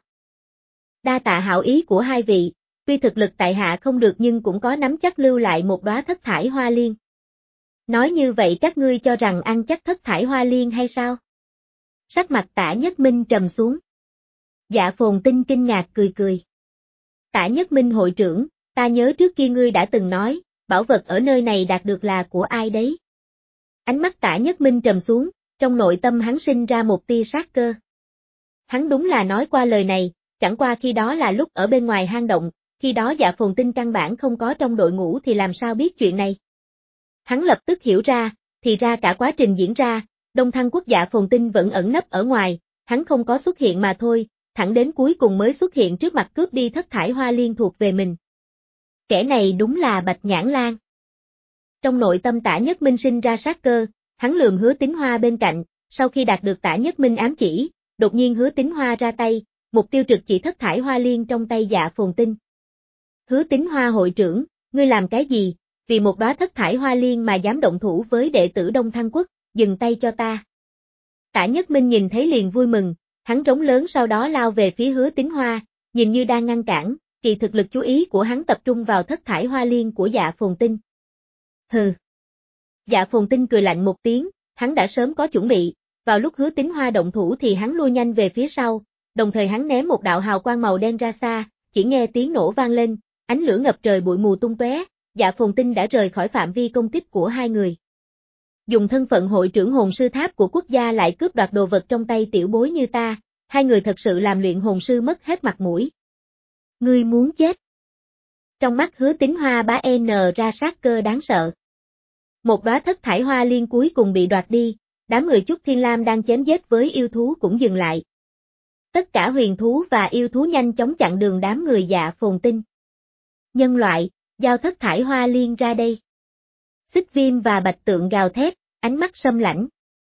Đa tạ hảo ý của hai vị, tuy thực lực tại hạ không được nhưng cũng có nắm chắc lưu lại một đóa thất thải hoa liên. Nói như vậy các ngươi cho rằng ăn chắc thất thải hoa liên hay sao? Sắc mặt Tả Nhất Minh trầm xuống. Dạ Phồn Tinh kinh ngạc cười cười. Tả Nhất Minh hội trưởng, ta nhớ trước kia ngươi đã từng nói, bảo vật ở nơi này đạt được là của ai đấy? Ánh mắt Tả Nhất Minh trầm xuống, trong nội tâm hắn sinh ra một tia sát cơ. Hắn đúng là nói qua lời này, chẳng qua khi đó là lúc ở bên ngoài hang động, khi đó Dạ Phồn Tinh căn bản không có trong đội ngũ thì làm sao biết chuyện này. Hắn lập tức hiểu ra, thì ra cả quá trình diễn ra, Đông Thăng Quốc Dạ Phồn Tinh vẫn ẩn nấp ở ngoài, hắn không có xuất hiện mà thôi, thẳng đến cuối cùng mới xuất hiện trước mặt cướp đi thất thải hoa liên thuộc về mình. Kẻ này đúng là Bạch Nhãn Lang. Trong nội tâm Tả Nhất Minh sinh ra sát cơ, hắn lườm Hứa Tín Hoa bên cạnh, sau khi đạt được Tả Nhất Minh ám chỉ, đột nhiên Hứa Tín Hoa ra tay, mục tiêu trực chỉ thất thải hoa liên trong tay Dạ Phồn Tinh. Hứa Tín Hoa hội trưởng, ngươi làm cái gì, vì một đóa thất thải hoa liên mà dám động thủ với đệ tử Đông Thăng Quốc, dừng tay cho ta. Tả Nhất Minh nhìn thấy liền vui mừng, hắn rống lớn sau đó lao về phía Hứa Tín Hoa, nhìn như đang ngăn cản, kỳ thực lực chú ý của hắn tập trung vào thất thải hoa liên của Dạ Phồn Tinh. Hừ. Dạ Phồn Tinh cười lạnh một tiếng, hắn đã sớm có chuẩn bị, vào lúc Hứa Tín Hoa động thủ thì hắn lui nhanh về phía sau, đồng thời hắn ném một đạo hào quang màu đen ra xa, chỉ nghe tiếng nổ vang lên, ánh lửa ngập trời bụi mù tung tóe, Dạ Phồn Tinh đã rời khỏi phạm vi công kích của hai người. Dùng thân phận hội trưởng hồn sư tháp của quốc gia lại cướp đoạt đồ vật trong tay tiểu bối như ta, hai người thật sự làm luyện hồn sư mất hết mặt mũi. Ngươi muốn chết. Trong mắt Hứa Tín Hoa bá n ra sát cơ đáng sợ. Một đóa thất thải hoa liên cuối cùng bị đoạt đi, đám người Chúc Thiên Lam đang chém giết với yêu thú cũng dừng lại. Tất cả huyền thú và yêu thú nhanh chóng chặn đường đám người Dạ Phồn Tinh. Nhân loại, giao thất thải hoa liên ra đây. Xích Viêm và Bạch Tượng gào thét, ánh mắt sâm lãnh.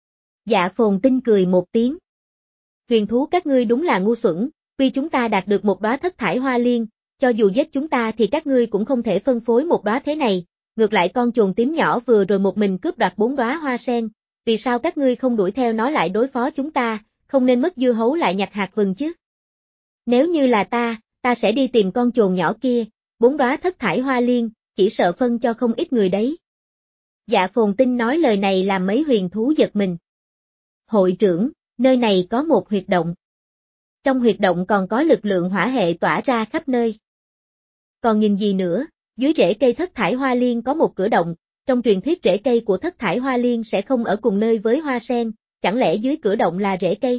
Dạ Phồn Tinh cười một tiếng. Huyền thú các ngươi đúng là ngu xuẩn, vì chúng ta đạt được một đóa thất thải hoa liên, cho dù giết chúng ta thì các ngươi cũng không thể phân phối một đóa thế này, ngược lại con chuồn tím nhỏ vừa rồi một mình cướp đoạt bốn đóa hoa sen, vì sao các ngươi không đuổi theo nó lại đối phó chúng ta, không nên mất dưa hấu lại nhặt hạt vừng chứ. Nếu như là ta, ta sẽ đi tìm con chuồn nhỏ kia, bốn đóa thất thải hoa liên, chỉ sợ phân cho không ít người đấy. Dạ Phồn Tinh nói lời này làm mấy huyền thú giật mình. Hội trưởng, nơi này có một huyệt động. Trong huyệt động còn có lực lượng hỏa hệ tỏa ra khắp nơi. Còn nhìn gì nữa, dưới rễ cây thất thải hoa liên có một cửa động, trong truyền thuyết rễ cây của thất thải hoa liên sẽ không ở cùng nơi với hoa sen, chẳng lẽ dưới cửa động là rễ cây?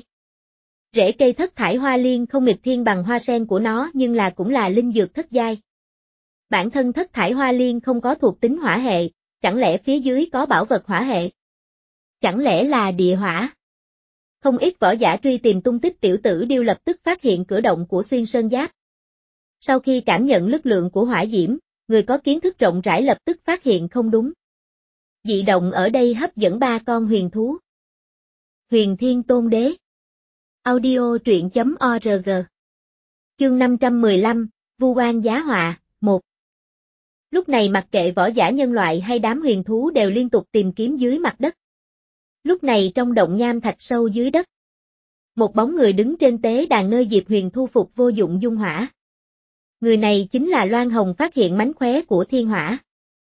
Rễ cây thất thải hoa liên không nghịch thiên bằng hoa sen của nó nhưng là cũng là linh dược thất giai. Bản thân thất thải hoa liên không có thuộc tính hỏa hệ, chẳng lẽ phía dưới có bảo vật hỏa hệ? Chẳng lẽ là địa hỏa? Không ít võ giả truy tìm tung tích tiểu tử điêu lập tức phát hiện cửa động của xuyên sơn giáp. Sau khi cảm nhận lực lượng của hỏa diễm, người có kiến thức rộng rãi lập tức phát hiện không đúng. Dị động ở đây hấp dẫn ba con huyền thú. Huyền Thiên Tôn Đế. Audio truyện chấm org. Chương năm trăm mười lăm, Vu Oan Giá Họa, một. Lúc này mặc kệ võ giả nhân loại hay đám huyền thú đều liên tục tìm kiếm dưới mặt đất. Lúc này trong động nham thạch sâu dưới đất, một bóng người đứng trên tế đàn nơi Diệp Huyền thu phục vô dụng dung hỏa. Người này chính là Loan Hồng phát hiện mánh khóe của thiên hỏa.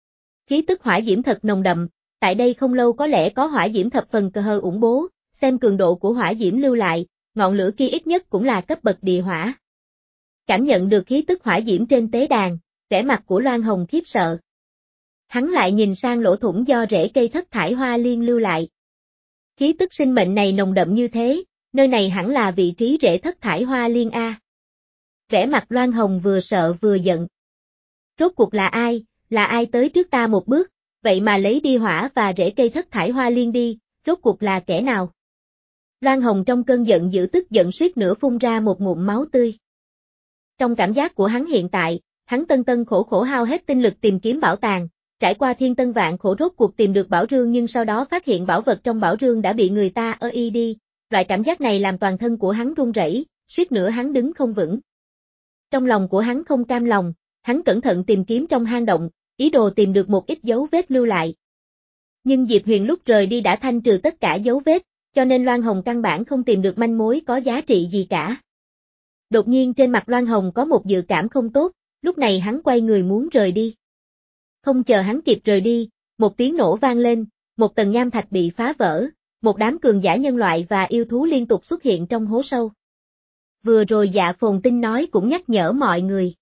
Khí tức hỏa diễm thật nồng đậm, tại đây không lâu có lẽ có hỏa diễm thập phần cơ hơ ủng bố, xem cường độ của hỏa diễm lưu lại, ngọn lửa kia ít nhất cũng là cấp bậc địa hỏa. Cảm nhận được khí tức hỏa diễm trên tế đàn, vẻ mặt của Loan Hồng khiếp sợ. Hắn lại nhìn sang lỗ thủng do rễ cây thất thải hoa liên lưu lại. Khí tức sinh mệnh này nồng đậm như thế, nơi này hẳn là vị trí rễ thất thải hoa liên A. Vẻ mặt Loan Hồng vừa sợ vừa giận. Rốt cuộc là ai, là ai tới trước ta một bước, vậy mà lấy đi hỏa và rễ cây thất thải hoa liên đi, rốt cuộc là kẻ nào? Loan Hồng trong cơn giận dữ tức giận suýt nữa phun ra một ngụm máu tươi. Trong cảm giác của hắn hiện tại, hắn tân tân khổ khổ hao hết tinh lực tìm kiếm bảo tàng, trải qua thiên tân vạn khổ rốt cuộc tìm được bảo rương nhưng sau đó phát hiện bảo vật trong bảo rương đã bị người ta ơ y đi, loại cảm giác này làm toàn thân của hắn run rẩy, suýt nữa hắn đứng không vững. Trong lòng của hắn không cam lòng, hắn cẩn thận tìm kiếm trong hang động, ý đồ tìm được một ít dấu vết lưu lại. Nhưng Diệp Huyền lúc rời đi đã thanh trừ tất cả dấu vết, cho nên Loan Hồng căn bản không tìm được manh mối có giá trị gì cả. Đột nhiên trên mặt Loan Hồng có một dự cảm không tốt, lúc này hắn quay người muốn rời đi. Không chờ hắn kịp rời đi, một tiếng nổ vang lên, một tầng nham thạch bị phá vỡ, một đám cường giả nhân loại và yêu thú liên tục xuất hiện trong hố sâu. Vừa rồi Dạ Phồn Tinh nói cũng nhắc nhở mọi người.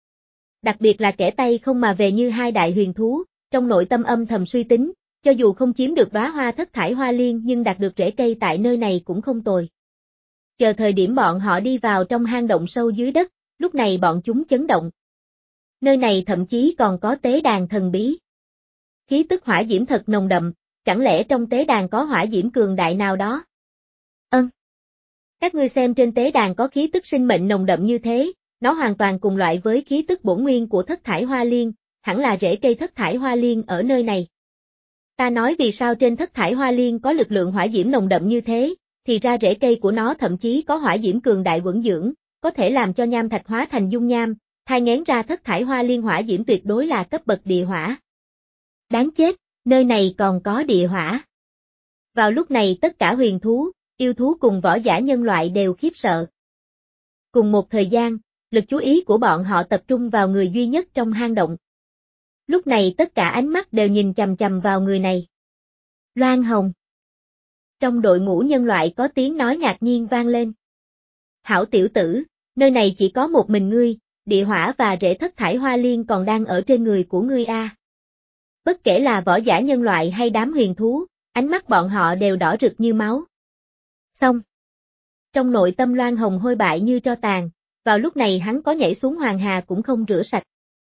Đặc biệt là kẻ tay không mà về như hai đại huyền thú, trong nội tâm âm thầm suy tính, cho dù không chiếm được đóa hoa thất thải hoa liên nhưng đạt được rễ cây tại nơi này cũng không tồi. Chờ thời điểm bọn họ đi vào trong hang động sâu dưới đất, lúc này bọn chúng chấn động. Nơi này thậm chí còn có tế đàn thần bí. Khí tức hỏa diễm thật nồng đậm, chẳng lẽ trong tế đàn có hỏa diễm cường đại nào đó? Ân. Các ngươi xem trên tế đàn có khí tức sinh mệnh nồng đậm như thế, nó hoàn toàn cùng loại với khí tức bổn nguyên của thất thải hoa liên, hẳn là rễ cây thất thải hoa liên ở nơi này. Ta nói vì sao trên thất thải hoa liên có lực lượng hỏa diễm nồng đậm như thế, thì ra rễ cây của nó thậm chí có hỏa diễm cường đại quẩn dưỡng, có thể làm cho nham thạch hóa thành dung nham, thai nghén ra thất thải hoa liên hỏa diễm tuyệt đối là cấp bậc địa hỏa. Đáng chết, nơi này còn có địa hỏa. Vào lúc này tất cả huyền thú, yêu thú cùng võ giả nhân loại đều khiếp sợ. Cùng một thời gian, lực chú ý của bọn họ tập trung vào người duy nhất trong hang động. Lúc này tất cả ánh mắt đều nhìn chằm chằm vào người này. Loan Hồng. Trong đội ngũ nhân loại có tiếng nói ngạc nhiên vang lên. Hảo tiểu tử, nơi này chỉ có một mình ngươi, địa hỏa và rễ thất thải hoa liên còn đang ở trên người của ngươi a. Bất kể là võ giả nhân loại hay đám huyền thú, ánh mắt bọn họ đều đỏ rực như máu. Xong. Trong nội tâm Loan Hồng hôi bại như tro tàn, vào lúc này hắn có nhảy xuống hoàng hà cũng không rửa sạch.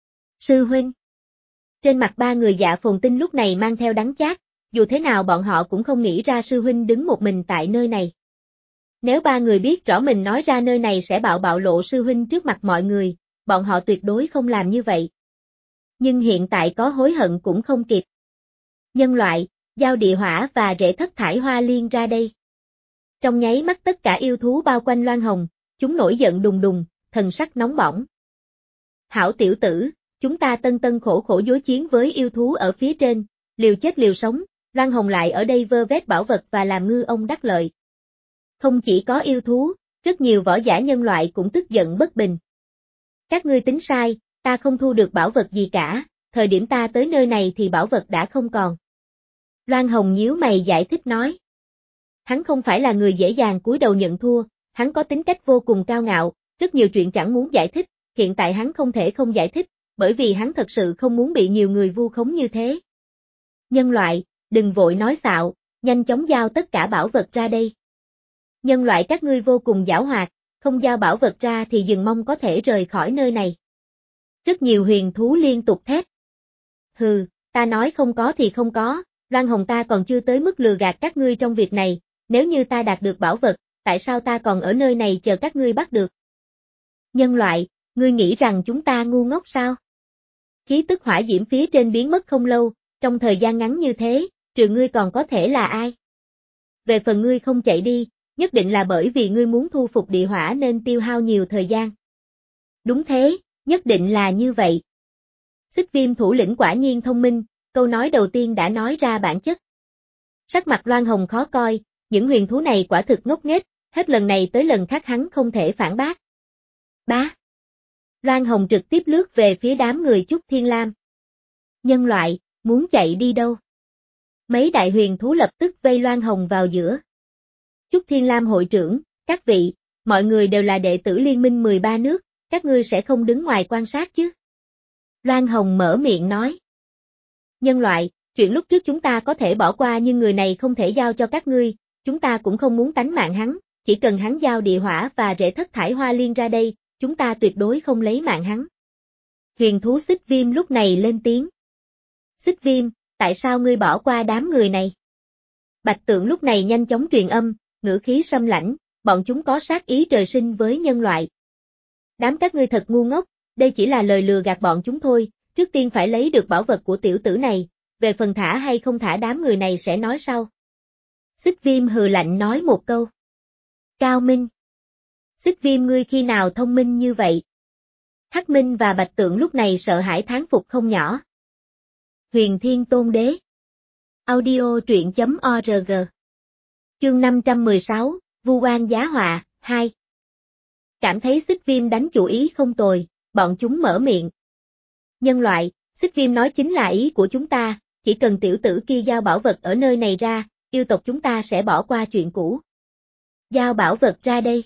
Sư huynh. Trên mặt ba người Dạ Phồn Tinh lúc này mang theo đắng chát, dù thế nào bọn họ cũng không nghĩ ra sư huynh đứng một mình tại nơi này. Nếu ba người biết rõ mình nói ra nơi này sẽ bạo bạo lộ sư huynh trước mặt mọi người, bọn họ tuyệt đối không làm như vậy. Nhưng hiện tại có hối hận cũng không kịp. Nhân loại, giao địa hỏa và rễ thất thải hoa liên ra đây. Trong nháy mắt tất cả yêu thú bao quanh Loan Hồng, chúng nổi giận đùng đùng, thần sắc nóng bỏng. Hảo tiểu tử, chúng ta tân tân khổ khổ đối chiến với yêu thú ở phía trên, liều chết liều sống, Loan Hồng lại ở đây vơ vét bảo vật và làm ngư ông đắc lợi. Không chỉ có yêu thú, rất nhiều võ giả nhân loại cũng tức giận bất bình. Các ngươi tính sai, ta không thu được bảo vật gì cả, thời điểm ta tới nơi này thì bảo vật đã không còn. Loan Hồng nhíu mày giải thích nói. Hắn không phải là người dễ dàng cúi đầu nhận thua, hắn có tính cách vô cùng cao ngạo, rất nhiều chuyện chẳng muốn giải thích, hiện tại hắn không thể không giải thích, bởi vì hắn thật sự không muốn bị nhiều người vu khống như thế. Nhân loại, đừng vội nói xạo, nhanh chóng giao tất cả bảo vật ra đây. Nhân loại các ngươi vô cùng giảo hoạt, không giao bảo vật ra thì dừng mong có thể rời khỏi nơi này. Rất nhiều huyền thú liên tục thét. Hừ, ta nói không có thì không có, Loan Hồng ta còn chưa tới mức lừa gạt các ngươi trong việc này, nếu như ta đạt được bảo vật, tại sao ta còn ở nơi này chờ các ngươi bắt được? Nhân loại, ngươi nghĩ rằng chúng ta ngu ngốc sao? Khí tức hỏa diễm phía trên biến mất không lâu, trong thời gian ngắn như thế, trừ ngươi còn có thể là ai? Về phần ngươi không chạy đi, nhất định là bởi vì ngươi muốn thu phục địa hỏa nên tiêu hao nhiều thời gian. Đúng thế, nhất định là như vậy. Xích Viêm thủ lĩnh quả nhiên thông minh, câu nói đầu tiên đã nói ra bản chất. Sắc mặt Loan Hồng khó coi, những huyền thú này quả thực ngốc nghếch, hết lần này tới lần khác hắn không thể phản bác. Bá. Loan Hồng trực tiếp lướt về phía đám người Chúc Thiên Lam. Nhân loại, muốn chạy đi đâu? Mấy đại huyền thú lập tức vây Loan Hồng vào giữa. Chúc Thiên Lam hội trưởng, các vị, mọi người đều là đệ tử liên minh mười ba nước, các ngươi sẽ không đứng ngoài quan sát chứ? Loan Hồng mở miệng nói. Nhân loại, chuyện lúc trước chúng ta có thể bỏ qua nhưng người này không thể giao cho các ngươi, chúng ta cũng không muốn tánh mạng hắn, chỉ cần hắn giao địa hỏa và rễ thất thải hoa liên ra đây, chúng ta tuyệt đối không lấy mạng hắn. Huyền thú Xích Viêm lúc này lên tiếng. Xích Viêm, tại sao ngươi bỏ qua đám người này? Bạch Tượng lúc này nhanh chóng truyền âm, ngữ khí sâm lãnh, bọn chúng có sát ý trời sinh với nhân loại. Đám các ngươi thật ngu ngốc, đây chỉ là lời lừa gạt bọn chúng thôi, trước tiên phải lấy được bảo vật của tiểu tử này, về phần thả hay không thả đám người này sẽ nói sau. Xích Viêm hừ lạnh nói một câu. Cao Minh. Xích Viêm ngươi khi nào thông minh như vậy? Hắc Minh và Bạch Tượng lúc này sợ hãi thán phục không nhỏ. Huyền Thiên Tôn Đế. Audio truyện chấm org. Chương năm trăm mười sáu, Vu Oan Giá Họa, hai. Cảm thấy Xích Viêm đánh chủ ý không tồi, bọn chúng mở miệng. Nhân loại, Xích Viêm nói chính là ý của chúng ta, chỉ cần tiểu tử kia giao bảo vật ở nơi này ra, yêu tộc chúng ta sẽ bỏ qua chuyện cũ. Giao bảo vật ra đây.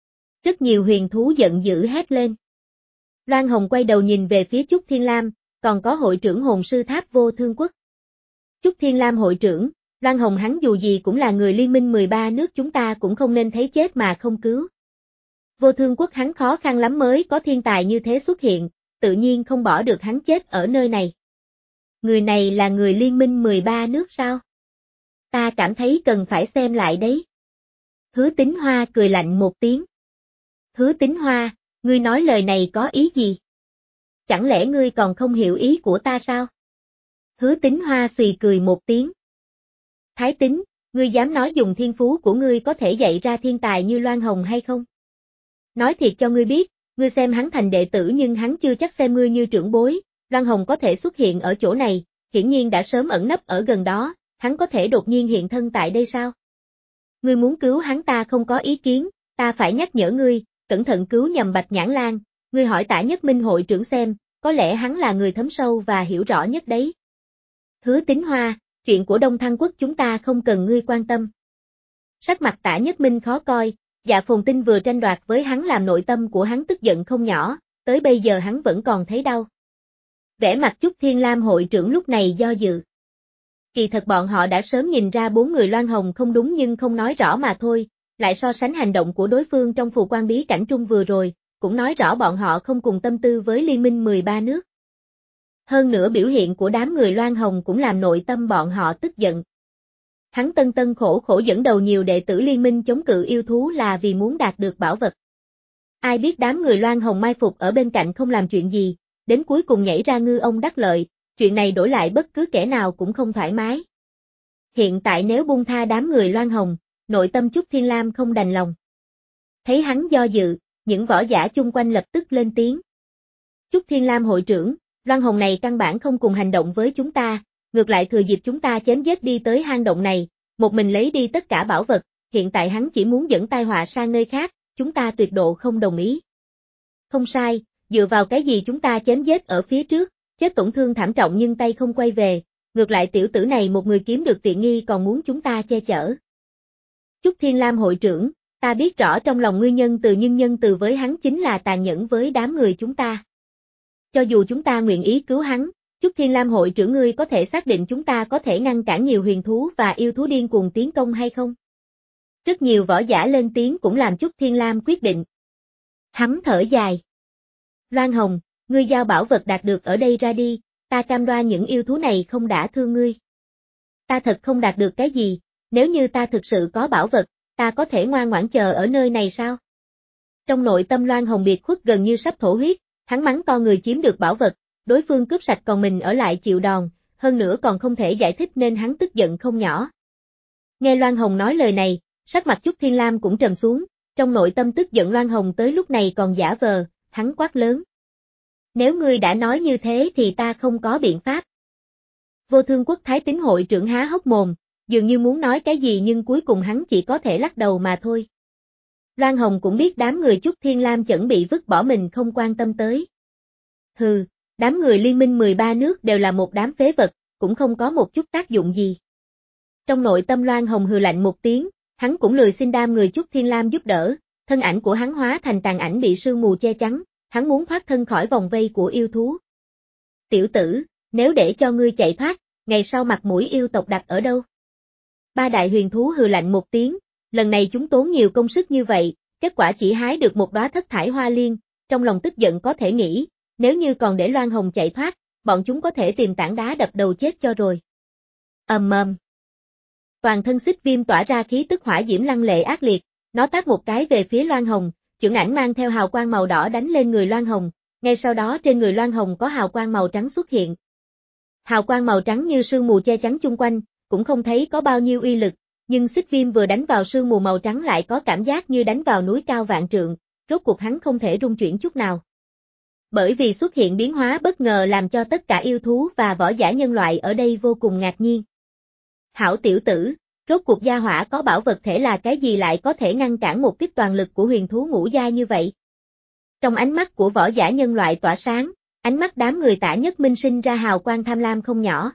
Rất nhiều huyền thú giận dữ hét lên. Loan Hồng quay đầu nhìn về phía Chúc Thiên Lam, còn có hội trưởng hồn sư tháp Vô Thương Quốc. Chúc Thiên Lam hội trưởng, Loan Hồng hắn dù gì cũng là người liên minh mười ba nước chúng ta cũng không nên thấy chết mà không cứu. Vô Thương Quốc hắn khó khăn lắm mới có thiên tài như thế xuất hiện, tự nhiên không bỏ được hắn chết ở nơi này. Người này là người liên minh mười ba nước sao? Ta cảm thấy cần phải xem lại đấy. Hứa Tín Hoa cười lạnh một tiếng. Hứa Tín Hoa, ngươi nói lời này có ý gì? Chẳng lẽ ngươi còn không hiểu ý của ta sao? Hứa Tín Hoa xùy cười một tiếng. Thái Tín, ngươi dám nói dùng thiên phú của ngươi có thể dạy ra thiên tài như Loan Hồng hay không? Nói thiệt cho ngươi biết, ngươi xem hắn thành đệ tử nhưng hắn chưa chắc xem ngươi như trưởng bối, Loan Hồng có thể xuất hiện ở chỗ này, hiển nhiên đã sớm ẩn nấp ở gần đó, hắn có thể đột nhiên hiện thân tại đây sao? Ngươi muốn cứu hắn ta không có ý kiến, ta phải nhắc nhở ngươi, cẩn thận cứu nhầm Bạch Nhãn Lang, ngươi hỏi Tả Nhất Minh hội trưởng xem, có lẽ hắn là người thấm sâu và hiểu rõ nhất đấy. Hứa Tín Hoa, chuyện của Đông Thăng Quốc chúng ta không cần ngươi quan tâm. Sắc mặt Tả Nhất Minh khó coi, Dạ Phồn Tinh vừa tranh đoạt với hắn làm nội tâm của hắn tức giận không nhỏ, tới bây giờ hắn vẫn còn thấy đau. Vẻ mặt Chúc Thiên Lam hội trưởng lúc này do dự. Kỳ thật bọn họ đã sớm nhìn ra bốn người Loan Hồng không đúng nhưng không nói rõ mà thôi, lại so sánh hành động của đối phương trong phù quan bí cảnh trung vừa rồi, cũng nói rõ bọn họ không cùng tâm tư với liên minh mười ba nước. Hơn nữa biểu hiện của đám người Loan Hồng cũng làm nội tâm bọn họ tức giận. Hắn tân tân khổ khổ dẫn đầu nhiều đệ tử liên minh chống cự yêu thú là vì muốn đạt được bảo vật. Ai biết đám người Loan Hồng mai phục ở bên cạnh không làm chuyện gì, đến cuối cùng nhảy ra ngư ông đắc lợi, chuyện này đổi lại bất cứ kẻ nào cũng không thoải mái. Hiện tại nếu buông tha đám người Loan Hồng, nội tâm Chúc Thiên Lam không đành lòng. Thấy hắn do dự, những võ giả chung quanh lập tức lên tiếng. Chúc Thiên Lam hội trưởng, Loan Hồng này căn bản không cùng hành động với chúng ta, ngược lại thừa dịp chúng ta chém giết đi tới hang động này, một mình lấy đi tất cả bảo vật, hiện tại hắn chỉ muốn dẫn tai họa sang nơi khác, chúng ta tuyệt độ không đồng ý. Không sai, dựa vào cái gì chúng ta chém giết ở phía trước, chết tổn thương thảm trọng nhưng tay không quay về, ngược lại tiểu tử này một người kiếm được tiện nghi còn muốn chúng ta che chở. Chúc Thiên Lam hội trưởng, ta biết rõ trong lòng ngươi nhân từ nhưng nhân từ với hắn chính là tàn nhẫn với đám người chúng ta. Cho dù chúng ta nguyện ý cứu hắn, Chúc Thiên Lam hội trưởng ngươi có thể xác định chúng ta có thể ngăn cản nhiều huyền thú và yêu thú điên cuồng tiến công hay không? Rất nhiều võ giả lên tiếng cũng làm Chúc Thiên Lam quyết định. Hắn thở dài. Loan Hồng, ngươi giao bảo vật đạt được ở đây ra đi, ta cam đoan những yêu thú này không đả thương ngươi. Ta thật không đạt được cái gì, nếu như ta thực sự có bảo vật, ta có thể ngoan ngoãn chờ ở nơi này sao? Trong nội tâm Loan Hồng biệt khuất gần như sắp thổ huyết, hắn mắng to người chiếm được bảo vật, đối phương cướp sạch còn mình ở lại chịu đòn, hơn nữa còn không thể giải thích nên hắn tức giận không nhỏ. Nghe Loan Hồng nói lời này, sắc mặt Chúc Thiên Lam cũng trầm xuống, trong nội tâm tức giận Loan Hồng tới lúc này còn giả vờ, hắn quát lớn. Nếu ngươi đã nói như thế thì ta không có biện pháp. Vô Thương Quốc Thái Tín hội trưởng há hốc mồm, dường như muốn nói cái gì nhưng cuối cùng hắn chỉ có thể lắc đầu mà thôi. Loan Hồng cũng biết đám người Chúc Thiên Lam chuẩn bị vứt bỏ mình không quan tâm tới. Hừ, đám người liên minh mười ba nước đều là một đám phế vật, cũng không có một chút tác dụng gì. Trong nội tâm Loan Hồng hừ lạnh một tiếng, hắn cũng lười xin đám người Chúc Thiên Lam giúp đỡ, thân ảnh của hắn hóa thành tàn ảnh bị sương mù che chắn, hắn muốn thoát thân khỏi vòng vây của yêu thú. Tiểu tử, nếu để cho ngươi chạy thoát, ngày sau mặt mũi yêu tộc đặt ở đâu? Ba đại huyền thú hừ lạnh một tiếng, lần này chúng tốn nhiều công sức như vậy, kết quả chỉ hái được một đóa thất thải hoa liên, trong lòng tức giận có thể nghĩ, nếu như còn để Loan Hồng chạy thoát, bọn chúng có thể tìm tảng đá đập đầu chết cho rồi. Ầm ầm. Toàn thân xích viêm tỏa ra khí tức hỏa diễm lăng lệ ác liệt, nó tát một cái về phía Loan Hồng, chưởng ảnh mang theo hào quang màu đỏ đánh lên người Loan Hồng, ngay sau đó trên người Loan Hồng có hào quang màu trắng xuất hiện. Hào quang màu trắng như sương mù che chắn chung quanh, cũng không thấy có bao nhiêu uy lực, nhưng xích viêm vừa đánh vào sương mù màu trắng lại có cảm giác như đánh vào núi cao vạn trượng, rốt cuộc hắn không thể rung chuyển chút nào. Bởi vì xuất hiện biến hóa bất ngờ làm cho tất cả yêu thú và võ giả nhân loại ở đây vô cùng ngạc nhiên. Hảo tiểu tử, rốt cuộc gia hỏa có bảo vật thể là cái gì lại có thể ngăn cản một kích toàn lực của huyền thú ngũ giai như vậy? Trong ánh mắt của võ giả nhân loại tỏa sáng, ánh mắt đám người Tả Nhất Minh sinh ra hào quang tham lam không nhỏ.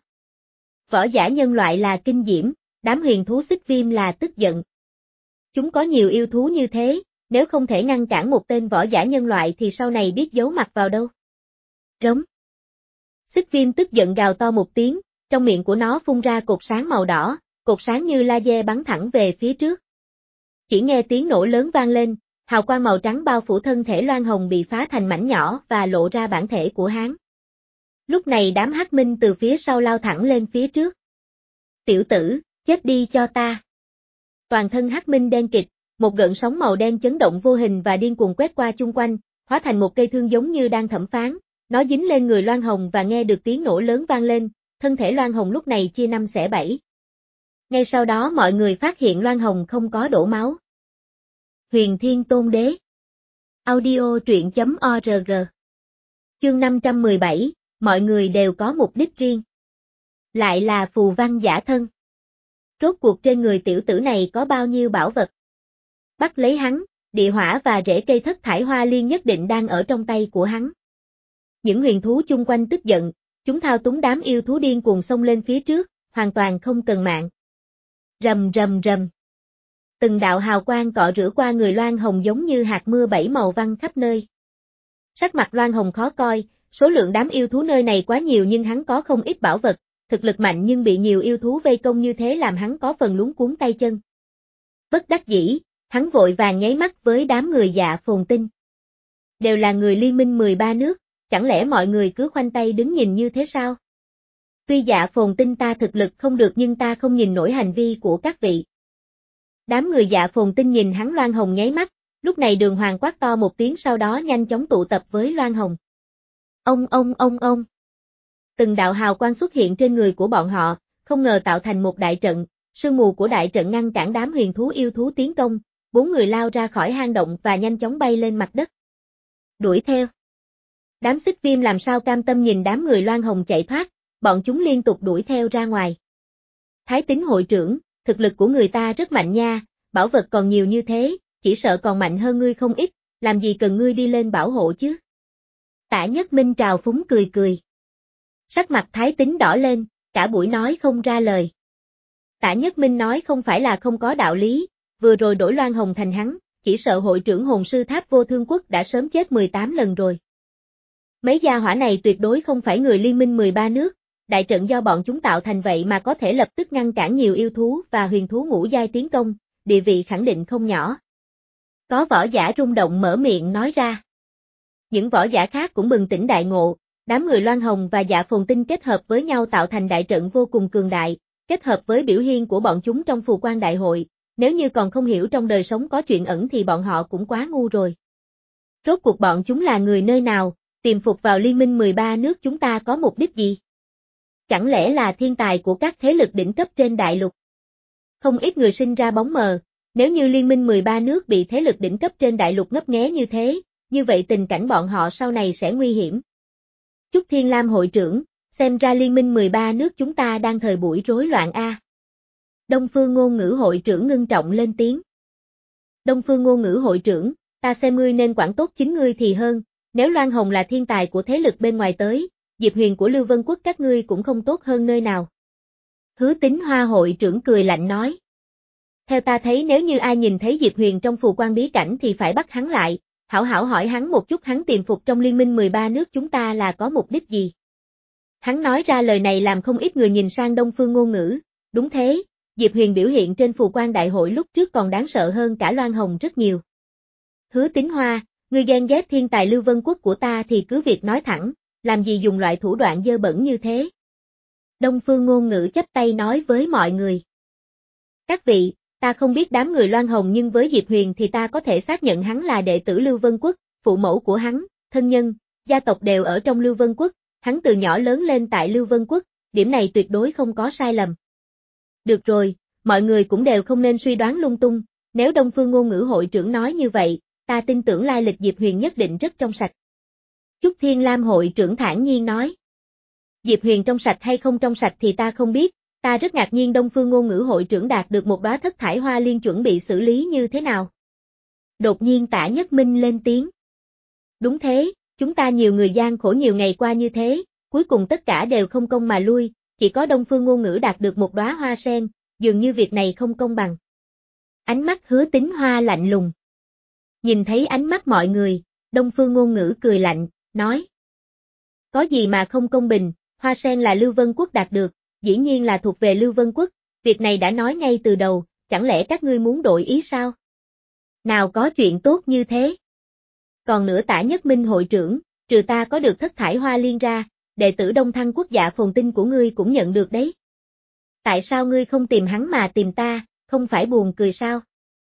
Võ giả nhân loại là kinh diễm, đám huyền thú xích viêm là tức giận. Chúng có nhiều yêu thú như thế, nếu không thể ngăn cản một tên võ giả nhân loại thì sau này biết giấu mặt vào đâu. Rống. Xích viêm tức giận gào to một tiếng, trong miệng của nó phun ra cột sáng màu đỏ, cột sáng như laser bắn thẳng về phía trước. Chỉ nghe tiếng nổ lớn vang lên, hào quang màu trắng bao phủ thân thể Loan Hồng bị phá thành mảnh nhỏ và lộ ra bản thể của hắn. Lúc này đám hắc minh từ phía sau lao thẳng lên phía trước. Tiểu tử, chết đi cho ta. Toàn thân hắc minh đen kịt, một gợn sóng màu đen chấn động vô hình và điên cuồng quét qua chung quanh, hóa thành một cây thương giống như đang thẩm phán, nó dính lên người Loan Hồng và nghe được tiếng nổ lớn vang lên, thân thể Loan Hồng lúc này chia năm xẻ bảy. Ngay sau đó mọi người phát hiện Loan Hồng không có đổ máu. Huyền Thiên Tôn Đế. Audio truyện chấm org. Chương năm trăm mười bảy, mọi người đều có mục đích riêng. Lại là phù văn giả thân. Rốt cuộc trên người tiểu tử này có bao nhiêu bảo vật? Bắt lấy hắn, địa hỏa và rễ cây thất thải hoa liên nhất định đang ở trong tay của hắn. Những huyền thú chung quanh tức giận, chúng thao túng đám yêu thú điên cuồng xông lên phía trước, hoàn toàn không cần mạng. Rầm rầm rầm. Từng đạo hào quang cọ rửa qua người Loan Hồng giống như hạt mưa bảy màu văng khắp nơi. Sắc mặt Loan Hồng khó coi, số lượng đám yêu thú nơi này quá nhiều nhưng hắn có không ít bảo vật, thực lực mạnh nhưng bị nhiều yêu thú vây công như thế làm hắn có phần luống cuống tay chân. Bất đắc dĩ, hắn vội vàng nháy mắt với đám người Dạ Phồn Tinh. Đều là người liên minh mười ba nước, chẳng lẽ mọi người cứ khoanh tay đứng nhìn như thế sao? Tuy Dạ Phồn Tinh ta thực lực không được nhưng ta không nhìn nổi hành vi của các vị. Đám người Dạ Phồn Tinh nhìn hắn Loan Hồng nháy mắt, lúc này Đường Hoàng quát to một tiếng sau đó nhanh chóng tụ tập với Loan Hồng. Ông ông ông ông. Từng đạo hào quang xuất hiện trên người của bọn họ, không ngờ tạo thành một đại trận, sương mù của đại trận ngăn cản đám huyền thú yêu thú tiến công, bốn người lao ra khỏi hang động và nhanh chóng bay lên mặt đất. Đuổi theo. Đám xích viêm làm sao cam tâm nhìn đám người Loan Hồng chạy thoát, bọn chúng liên tục đuổi theo ra ngoài. Thái Tín hội trưởng, thực lực của người ta rất mạnh nha, bảo vật còn nhiều như thế, chỉ sợ còn mạnh hơn ngươi không ít, làm gì cần ngươi đi lên bảo hộ chứ. Tả Nhất Minh trào phúng cười cười. Sắc mặt Thái Tín đỏ lên, cả buổi nói không ra lời. Tả Nhất Minh nói không phải là không có đạo lý, vừa rồi đổi Loan Hồng thành hắn, chỉ sợ hội trưởng hồn sư tháp Vô Thương Quốc đã sớm chết mười tám lần rồi. Mấy gia hỏa này tuyệt đối không phải người liên minh mười ba nước, đại trận do bọn chúng tạo thành vậy mà có thể lập tức ngăn cản nhiều yêu thú và huyền thú ngũ giai tiến công, địa vị khẳng định không nhỏ. Có võ giả rung động mở miệng nói ra. những võ giả khác cũng bừng tỉnh đại ngộ, đám người Loan Hồng và Dạ Phồn Tinh kết hợp với nhau tạo thành đại trận vô cùng cường đại, kết hợp với biểu hiện của bọn chúng trong phù quan đại hội, nếu như còn không hiểu trong đời sống có chuyện ẩn thì bọn họ cũng quá ngu rồi. Rốt cuộc bọn chúng là người nơi nào, tiềm phục vào liên minh mười ba nước chúng ta có mục đích gì? Chẳng lẽ là thiên tài của các thế lực đỉnh cấp trên đại lục? Không ít người sinh ra bóng mờ, nếu như liên minh mười ba nước bị thế lực đỉnh cấp trên đại lục ngấp nghé như thế, như vậy tình cảnh bọn họ sau này sẽ nguy hiểm. Chúc Thiên Lam hội trưởng, xem ra liên minh mười ba nước chúng ta đang thời buổi rối loạn a. Đông Phương Ngôn Ngữ hội trưởng ngưng trọng lên tiếng. Đông Phương Ngôn Ngữ hội trưởng, ta xem ngươi nên quản tốt chính ngươi thì hơn, nếu Loan Hồng là thiên tài của thế lực bên ngoài tới, Diệp Huyền của Lưu Vân Quốc các ngươi cũng không tốt hơn nơi nào. Hứa Tín Hoa hội trưởng cười lạnh nói. Theo ta thấy nếu như ai nhìn thấy Diệp Huyền trong phù quan bí cảnh thì phải bắt hắn lại, hảo hảo hỏi hắn một chút hắn tiềm phục trong liên minh mười ba nước chúng ta là có mục đích gì. Hắn nói ra lời này làm không ít người nhìn sang Đông Phương Ngôn Ngữ, đúng thế, Diệp Huyền biểu hiện trên phù quan đại hội lúc trước còn đáng sợ hơn cả Loan Hồng rất nhiều. Hứa Tín Hoa, ngươi ghen ghét thiên tài Lưu Vân Quốc của ta thì cứ việc nói thẳng, làm gì dùng loại thủ đoạn dơ bẩn như thế. Đông Phương Ngôn Ngữ chắp tay nói với mọi người. Các vị, ta không biết đám người Loan Hồng nhưng với Diệp Huyền thì ta có thể xác nhận hắn là đệ tử Lưu Vân Quốc, phụ mẫu của hắn, thân nhân, gia tộc đều ở trong Lưu Vân Quốc, hắn từ nhỏ lớn lên tại Lưu Vân Quốc, điểm này tuyệt đối không có sai lầm. Được rồi, mọi người cũng đều không nên suy đoán lung tung, nếu Đông Phương Ngôn Ngữ hội trưởng nói như vậy, ta tin tưởng lai lịch Diệp Huyền nhất định rất trong sạch. Chúc Thiên Lam hội trưởng thản nhiên nói. Diệp Huyền trong sạch hay không trong sạch thì ta không biết, ta rất ngạc nhiên Đông Phương Ngôn Ngữ hội trưởng đạt được một đóa thất thải hoa liên chuẩn bị xử lý như thế nào. Đột nhiên Tả Nhất Minh lên tiếng. Đúng thế, chúng ta nhiều người gian khổ nhiều ngày qua như thế, cuối cùng tất cả đều không công mà lui, chỉ có Đông Phương Ngôn Ngữ đạt được một đóa hoa sen, dường như việc này không công bằng. Ánh mắt Hứa Tín Hoa lạnh lùng. Nhìn thấy ánh mắt mọi người, Đông Phương Ngôn Ngữ cười lạnh, nói. Có gì mà không công bình, hoa sen là Lưu Vân Quốc đạt được, dĩ nhiên là thuộc về Lưu Vân Quốc, việc này đã nói ngay từ đầu, chẳng lẽ các ngươi muốn đổi ý sao? Nào có chuyện tốt như thế. Còn nữa Tả Nhất Minh hội trưởng, trừ ta có được thất thải hoa liên ra, đệ tử Đông Thăng Quốc Dạ Phồn Tinh của ngươi cũng nhận được đấy. Tại sao ngươi không tìm hắn mà tìm ta, không phải buồn cười sao?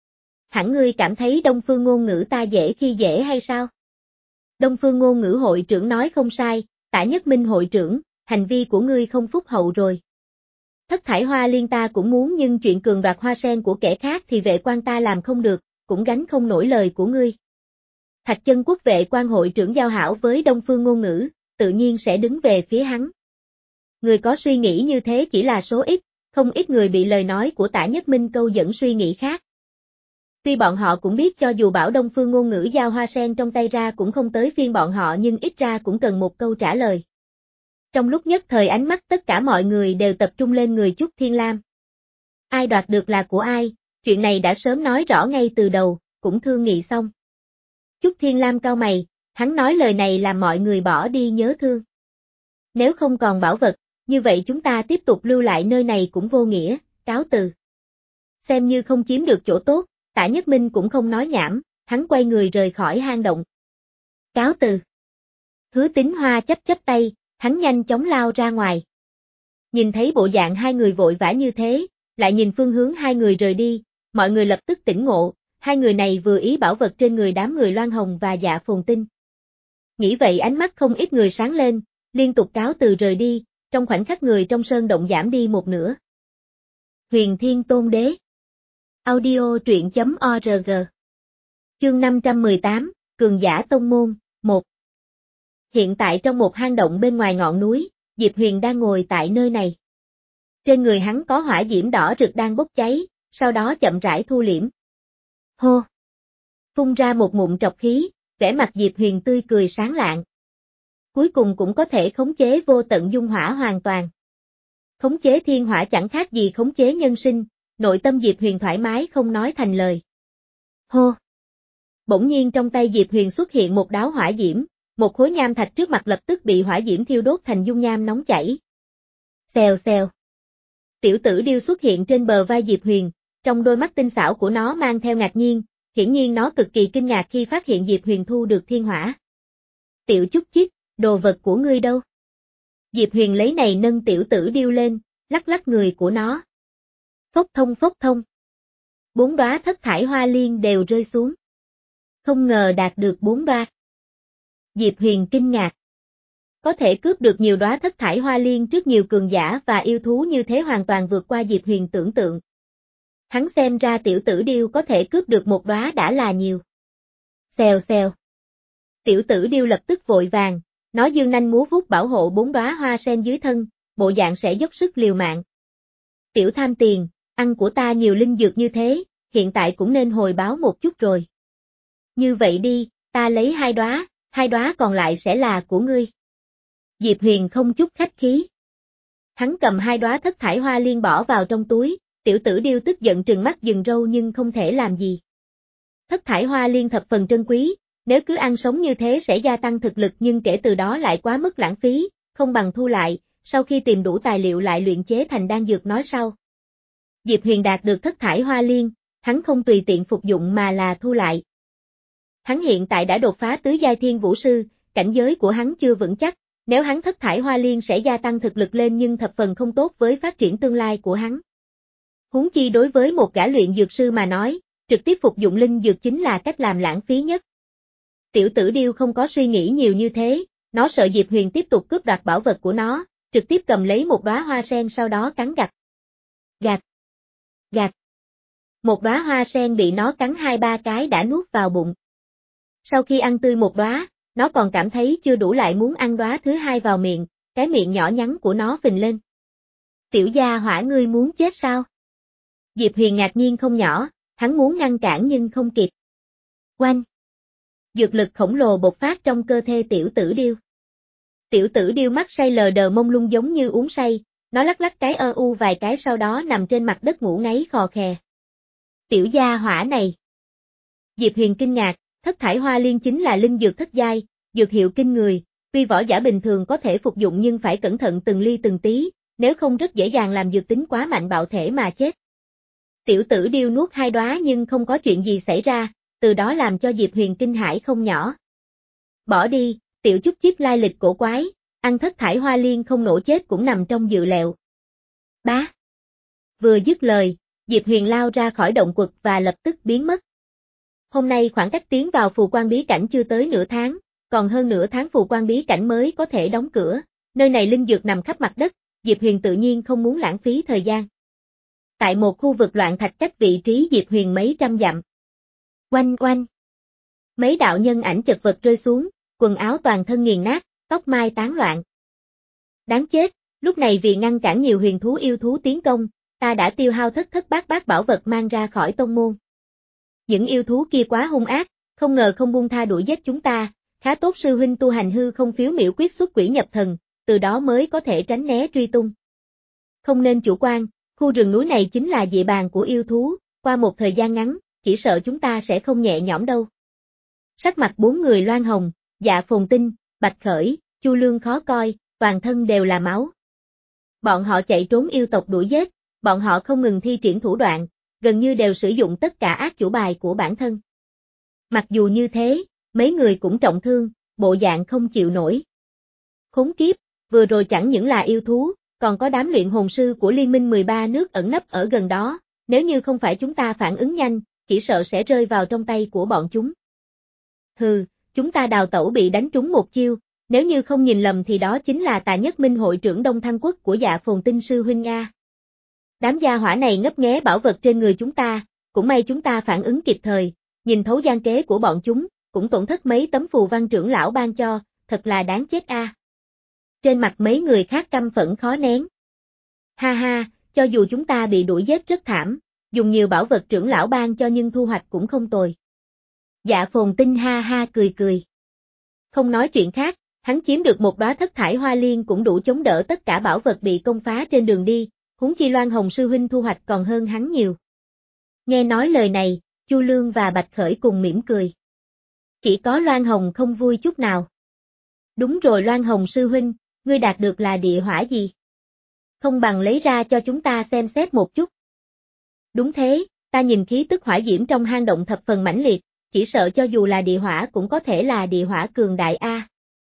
Hẳn ngươi cảm thấy Đông Phương Ngôn Ngữ ta dễ khi dễ hay sao? Đông Phương Ngôn Ngữ hội trưởng nói không sai, Tả Nhất Minh hội trưởng, hành vi của ngươi không phúc hậu rồi. Thất thải hoa liên ta cũng muốn nhưng chuyện cường đoạt hoa sen của kẻ khác thì vệ quan ta làm không được, cũng gánh không nổi lời của ngươi. Thạch Chân Quốc vệ quan hội trưởng giao hảo với Đông Phương Ngôn Ngữ, tự nhiên sẽ đứng về phía hắn. Người có suy nghĩ như thế chỉ là số ít, không ít người bị lời nói của Tả Nhất Minh câu dẫn suy nghĩ khác. Tuy bọn họ cũng biết cho dù bảo Đông Phương Ngôn Ngữ giao hoa sen trong tay ra cũng không tới phiên bọn họ nhưng ít ra cũng cần một câu trả lời. Trong lúc nhất thời ánh mắt tất cả mọi người đều tập trung lên người Chúc Thiên Lam. Ai đoạt được là của ai, chuyện này đã sớm nói rõ ngay từ đầu, cũng thương nghị xong. Chúc Thiên Lam cau mày, hắn nói lời này làm mọi người bỏ đi nhớ thương. Nếu không còn bảo vật, như vậy chúng ta tiếp tục lưu lại nơi này cũng vô nghĩa, cáo từ. Xem như không chiếm được chỗ tốt, Tả Nhất Minh cũng không nói nhảm, hắn quay người rời khỏi hang động. Cáo từ. Hứa Tín Hoa chấp chấp tay, hắn nhanh chóng lao ra ngoài. Nhìn thấy bộ dạng hai người vội vã như thế, lại nhìn phương hướng hai người rời đi, mọi người lập tức tỉnh ngộ, hai người này vừa ý bảo vật trên người đám người Loan Hồng và Dạ Phồn Tinh. Nghĩ vậy ánh mắt không ít người sáng lên, liên tục cáo từ rời đi, trong khoảnh khắc người trong sơn động giảm đi một nửa. Huyền Thiên Tôn Đế. Audio truyện chấm org. Chương năm trăm mười tám, Cường giả Tông Môn, một. Hiện tại trong một hang động bên ngoài ngọn núi, Diệp Huyền đang ngồi tại nơi này. Trên người hắn có hỏa diễm đỏ rực đang bốc cháy, sau đó chậm rãi thu liễm. Hô! Phun ra một ngụm trọc khí, vẻ mặt Diệp Huyền tươi cười sáng lạng. Cuối cùng cũng có thể khống chế vô tận dung hỏa hoàn toàn. Khống chế thiên hỏa chẳng khác gì khống chế nhân sinh, nội tâm Diệp Huyền thoải mái không nói thành lời. Hô! Bỗng nhiên trong tay Diệp Huyền xuất hiện một đáo hỏa diễm, một khối nham thạch trước mặt lập tức bị hỏa diễm thiêu đốt thành dung nham nóng chảy. Xèo xèo. Tiểu tử điêu xuất hiện trên bờ vai Diệp Huyền, trong đôi mắt tinh xảo của nó mang theo ngạc nhiên, hiển nhiên nó cực kỳ kinh ngạc khi phát hiện Diệp Huyền thu được thiên hỏa. Tiểu Chúc Chích, đồ vật của ngươi đâu? Diệp Huyền lấy này nâng tiểu tử điêu lên, lắc lắc người của nó. Phốc thông phốc thông. Bốn đóa thất thải hoa liên đều rơi xuống. Không ngờ đạt được bốn đóa. Diệp Huyền kinh ngạc. Có thể cướp được nhiều đóa thất thải hoa liên trước nhiều cường giả và yêu thú như thế hoàn toàn vượt qua Diệp Huyền tưởng tượng. Hắn xem ra tiểu tử điêu có thể cướp được một đóa đã là nhiều. Xèo xèo. Tiểu tử điêu lập tức vội vàng, nó dương nanh múa vuốt bảo hộ bốn đóa hoa sen dưới thân, bộ dạng sẽ dốc sức liều mạng. Tiểu tham tiền, ăn của ta nhiều linh dược như thế, hiện tại cũng nên hồi báo một chút rồi. Như vậy đi, ta lấy hai đóa, hai đóa còn lại sẽ là của ngươi. Diệp Huyền không chút khách khí. Hắn cầm hai đóa thất thải hoa liên bỏ vào trong túi, tiểu tử điêu tức giận trừng mắt dừng râu nhưng không thể làm gì. Thất thải hoa liên thập phần trân quý, nếu cứ ăn sống như thế sẽ gia tăng thực lực nhưng kể từ đó lại quá mức lãng phí, không bằng thu lại, sau khi tìm đủ tài liệu lại luyện chế thành đan dược nói sau. Diệp Huyền đạt được thất thải hoa liên, hắn không tùy tiện phục dụng mà là thu lại. Hắn hiện tại đã đột phá tứ giai thiên vũ sư, cảnh giới của hắn chưa vững chắc, nếu hắn thất thải hoa liên sẽ gia tăng thực lực lên nhưng thập phần không tốt với phát triển tương lai của hắn. Huống chi đối với một gã luyện dược sư mà nói, trực tiếp phục dụng linh dược chính là cách làm lãng phí nhất. Tiểu tử điêu không có suy nghĩ nhiều như thế, nó sợ Diệp Huyền tiếp tục cướp đoạt bảo vật của nó, trực tiếp cầm lấy một đóa hoa sen sau đó cắn gạch. Gạch. Gạch. Một đóa hoa sen bị nó cắn hai ba cái đã nuốt vào bụng. Sau khi ăn tươi một đóa, nó còn cảm thấy chưa đủ lại muốn ăn đóa thứ hai vào miệng, cái miệng nhỏ nhắn của nó phình lên. Tiểu gia hỏa ngươi muốn chết sao? Diệp Huyền ngạc nhiên không nhỏ, hắn muốn ngăn cản nhưng không kịp. Oanh! Dược lực khổng lồ bộc phát trong cơ thể tiểu tử điêu. Tiểu tử điêu mắt say lờ đờ mông lung giống như uống say, nó lắc lắc cái ơ u vài cái sau đó nằm trên mặt đất ngủ ngáy khò khè. Tiểu gia hỏa này! Diệp Huyền kinh ngạc, thất thải hoa liên chính là linh dược thất giai, dược hiệu kinh người, tuy võ giả bình thường có thể phục dụng nhưng phải cẩn thận từng ly từng tí, nếu không rất dễ dàng làm dược tính quá mạnh bạo thể mà chết. Tiểu tử điêu nuốt hai đóa nhưng không có chuyện gì xảy ra, từ đó làm cho Diệp Huyền kinh hãi không nhỏ. Bỏ đi, tiểu Chúc Chích lai lịch cổ quái, ăn thất thải hoa liên không nổ chết cũng nằm trong dự liệu. Bá. Vừa dứt lời, Diệp Huyền lao ra khỏi động quật và lập tức biến mất. Hôm nay khoảng cách tiến vào phù quan bí cảnh chưa tới nửa tháng, còn hơn nửa tháng phù quan bí cảnh mới có thể đóng cửa, nơi này linh dược nằm khắp mặt đất, Diệp Huyền tự nhiên không muốn lãng phí thời gian. Tại một khu vực loạn thạch cách vị trí Diệp Huyền mấy trăm dặm. Oanh oanh. Mấy đạo nhân ảnh chật vật rơi xuống, quần áo toàn thân nghiền nát, tóc mai tán loạn. Đáng chết, lúc này vì ngăn cản nhiều huyền thú yêu thú tiến công, ta đã tiêu hao thất thất bát bát bảo vật mang ra khỏi tông môn. Những yêu thú kia quá hung ác, không ngờ không buông tha đuổi giết chúng ta, khá tốt sư huynh tu hành hư không phiếu miểu quyết xuất quỷ nhập thần, từ đó mới có thể tránh né truy tung. Không nên chủ quan, khu rừng núi này chính là địa bàn của yêu thú, qua một thời gian ngắn, chỉ sợ chúng ta sẽ không nhẹ nhõm đâu. Sắc mặt bốn người loan hồng, Dạ Phồn Tinh, Bạch Khởi, Chu Lương khó coi, toàn thân đều là máu. Bọn họ chạy trốn yêu tộc đuổi giết, bọn họ không ngừng thi triển thủ đoạn, gần như đều sử dụng tất cả ác chủ bài của bản thân. Mặc dù như thế, mấy người cũng trọng thương, bộ dạng không chịu nổi. Khốn kiếp, vừa rồi chẳng những là yêu thú, còn có đám luyện hồn sư của Liên minh mười ba nước ẩn nấp ở gần đó, nếu như không phải chúng ta phản ứng nhanh, chỉ sợ sẽ rơi vào trong tay của bọn chúng. Hừ, chúng ta đào tẩu bị đánh trúng một chiêu, nếu như không nhìn lầm thì đó chính là Tà Nhất Minh hội trưởng Đông Thăng Quốc của Dạ Phồn Tinh sư huynh A. Đám gia hỏa này ngấp nghé bảo vật trên người chúng ta, cũng may chúng ta phản ứng kịp thời, nhìn thấu gian kế của bọn chúng, cũng tổn thất mấy tấm phù văn trưởng lão ban cho, thật là đáng chết a. Trên mặt mấy người khác căm phẫn khó nén. Ha ha, cho dù chúng ta bị đuổi giết rất thảm, dùng nhiều bảo vật trưởng lão ban cho nhưng thu hoạch cũng không tồi. Dạ Phồn Tinh ha ha cười cười. Không nói chuyện khác, hắn chiếm được một đóa thất thải hoa liên cũng đủ chống đỡ tất cả bảo vật bị công phá trên đường đi, huống chi Loan Hồng sư huynh thu hoạch còn hơn hắn nhiều. Nghe nói lời này, Chu Lương và Bạch Khởi cùng mỉm cười. Chỉ có Loan Hồng không vui chút nào. Đúng rồi Loan Hồng sư huynh, ngươi đạt được là địa hỏa gì? Không bằng lấy ra cho chúng ta xem xét một chút. Đúng thế, ta nhìn khí tức hỏa diễm trong hang động thập phần mãnh liệt, chỉ sợ cho dù là địa hỏa cũng có thể là địa hỏa cường đại A.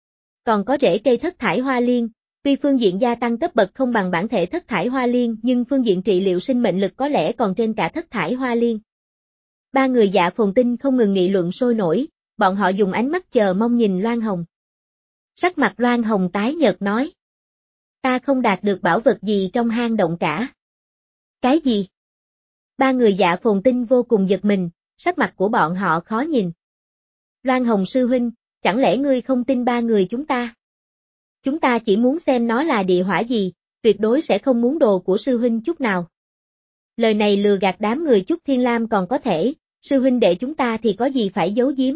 Còn có rễ cây thất thải hoa liên, tuy phương diện gia tăng cấp bậc không bằng bản thể thất thải hoa liên nhưng phương diện trị liệu sinh mệnh lực có lẽ còn trên cả thất thải hoa liên. Ba người Dạ Phồn Tinh không ngừng nghị luận sôi nổi, bọn họ dùng ánh mắt chờ mong nhìn Loan Hồng. Sắc mặt Loan Hồng tái nhợt nói. Ta không đạt được bảo vật gì trong hang động cả. Cái gì? Ba người Dạ Phồn Tinh vô cùng giật mình, sắc mặt của bọn họ khó nhìn. Loan Hồng sư huynh, chẳng lẽ ngươi không tin ba người chúng ta? Chúng ta chỉ muốn xem nó là địa hỏa gì, tuyệt đối sẽ không muốn đồ của sư huynh chút nào. Lời này lừa gạt đám người Chúc Thiên Lam còn có thể, sư huynh đệ chúng ta thì có gì phải giấu giếm.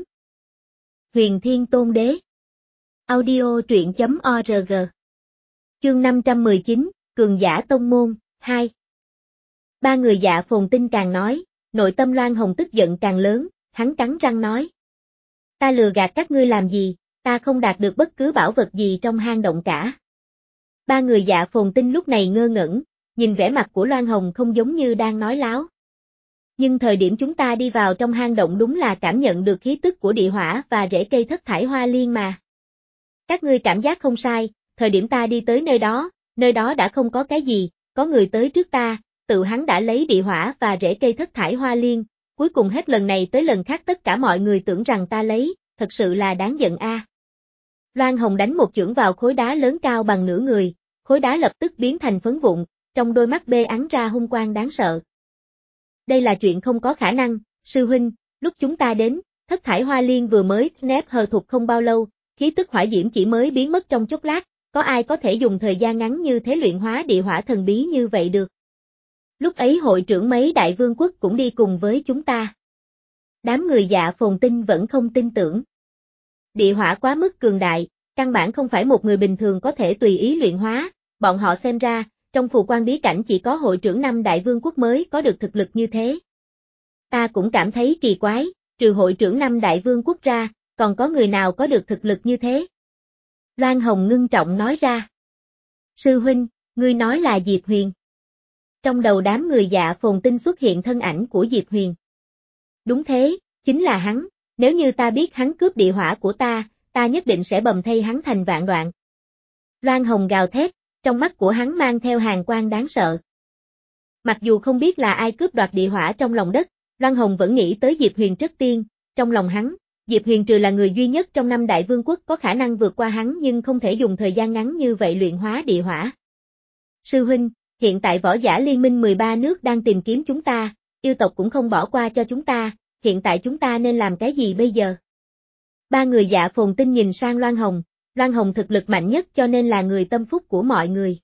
Huyền Thiên Tôn Đế. Audio truyện chấm org. Chương năm trăm mười chín, Cường giả tông môn, hai. Ba người Dạ Phồn Tinh càng nói, nội tâm Loan Hồng tức giận càng lớn, hắn cắn răng nói. Ta lừa gạt các ngươi làm gì, ta không đạt được bất cứ bảo vật gì trong hang động cả. Ba người Dạ Phồn Tinh lúc này ngơ ngẩn, nhìn vẻ mặt của Loan Hồng không giống như đang nói láo. Nhưng thời điểm chúng ta đi vào trong hang động đúng là cảm nhận được khí tức của địa hỏa và rễ cây thất thải hoa liên mà. Các ngươi cảm giác không sai, thời điểm ta đi tới nơi đó, nơi đó đã không có cái gì, có người tới trước ta, tự hắn đã lấy địa hỏa và rễ cây thất thải hoa liên, cuối cùng hết lần này tới lần khác tất cả mọi người tưởng rằng ta lấy, thật sự là đáng giận a. À. Loan Hồng đánh một chưởng vào khối đá lớn cao bằng nửa người, khối đá lập tức biến thành phấn vụn, trong đôi mắt bê ắn ra hung quang đáng sợ. Đây là chuyện không có khả năng, sư huynh, lúc chúng ta đến, thất thải hoa liên vừa mới nép hờ thục không bao lâu, khí tức hỏa diễm chỉ mới biến mất trong chốc lát, có ai có thể dùng thời gian ngắn như thế luyện hóa địa hỏa thần bí như vậy được. Lúc ấy hội trưởng mấy đại vương quốc cũng đi cùng với chúng ta. Đám người Dạ Phồn Tinh vẫn không tin tưởng. Địa hỏa quá mức cường đại, căn bản không phải một người bình thường có thể tùy ý luyện hóa, bọn họ xem ra, trong phù quan bí cảnh chỉ có hội trưởng năm đại vương quốc mới có được thực lực như thế. Ta cũng cảm thấy kỳ quái, trừ hội trưởng năm đại vương quốc ra, còn có người nào có được thực lực như thế? Loan Hồng ngưng trọng nói ra. Sư huynh, ngươi nói là Diệp Huyền. Trong đầu đám người Dạ Phồn Tinh xuất hiện thân ảnh của Diệp Huyền. Đúng thế, chính là hắn, nếu như ta biết hắn cướp địa hỏa của ta, ta nhất định sẽ bầm thây hắn thành vạn đoạn. Loan Hồng gào thét, trong mắt của hắn mang theo hàn quang đáng sợ. Mặc dù không biết là ai cướp đoạt địa hỏa trong lòng đất, Loan Hồng vẫn nghĩ tới Diệp Huyền trước tiên, trong lòng hắn, Diệp Huyền trừ là người duy nhất trong năm đại vương quốc có khả năng vượt qua hắn nhưng không thể dùng thời gian ngắn như vậy luyện hóa địa hỏa. Sư huynh, hiện tại võ giả liên minh mười ba nước đang tìm kiếm chúng ta, yêu tộc cũng không bỏ qua cho chúng ta, hiện tại chúng ta nên làm cái gì bây giờ? Ba người Dạ Phồn Tinh nhìn sang Loan Hồng, Loan Hồng thực lực mạnh nhất cho nên là người tâm phúc của mọi người.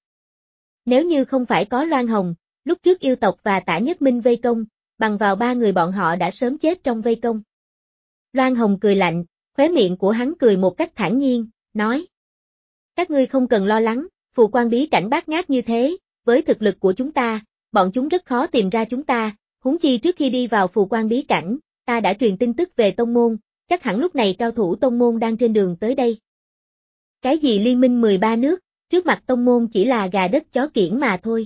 Nếu như không phải có Loan Hồng, lúc trước yêu tộc và Tả Nhất Minh vây công, bằng vào ba người bọn họ đã sớm chết trong vây công. Loan Hồng cười lạnh, khóe miệng của hắn cười một cách thản nhiên, nói. Các ngươi không cần lo lắng, phù quan bí cảnh bát ngát như thế, với thực lực của chúng ta, bọn chúng rất khó tìm ra chúng ta, huống chi trước khi đi vào phù quan bí cảnh, ta đã truyền tin tức về tông môn, chắc hẳn lúc này cao thủ tông môn đang trên đường tới đây. Cái gì liên minh mười ba nước, trước mặt tông môn chỉ là gà đất chó kiểng mà thôi.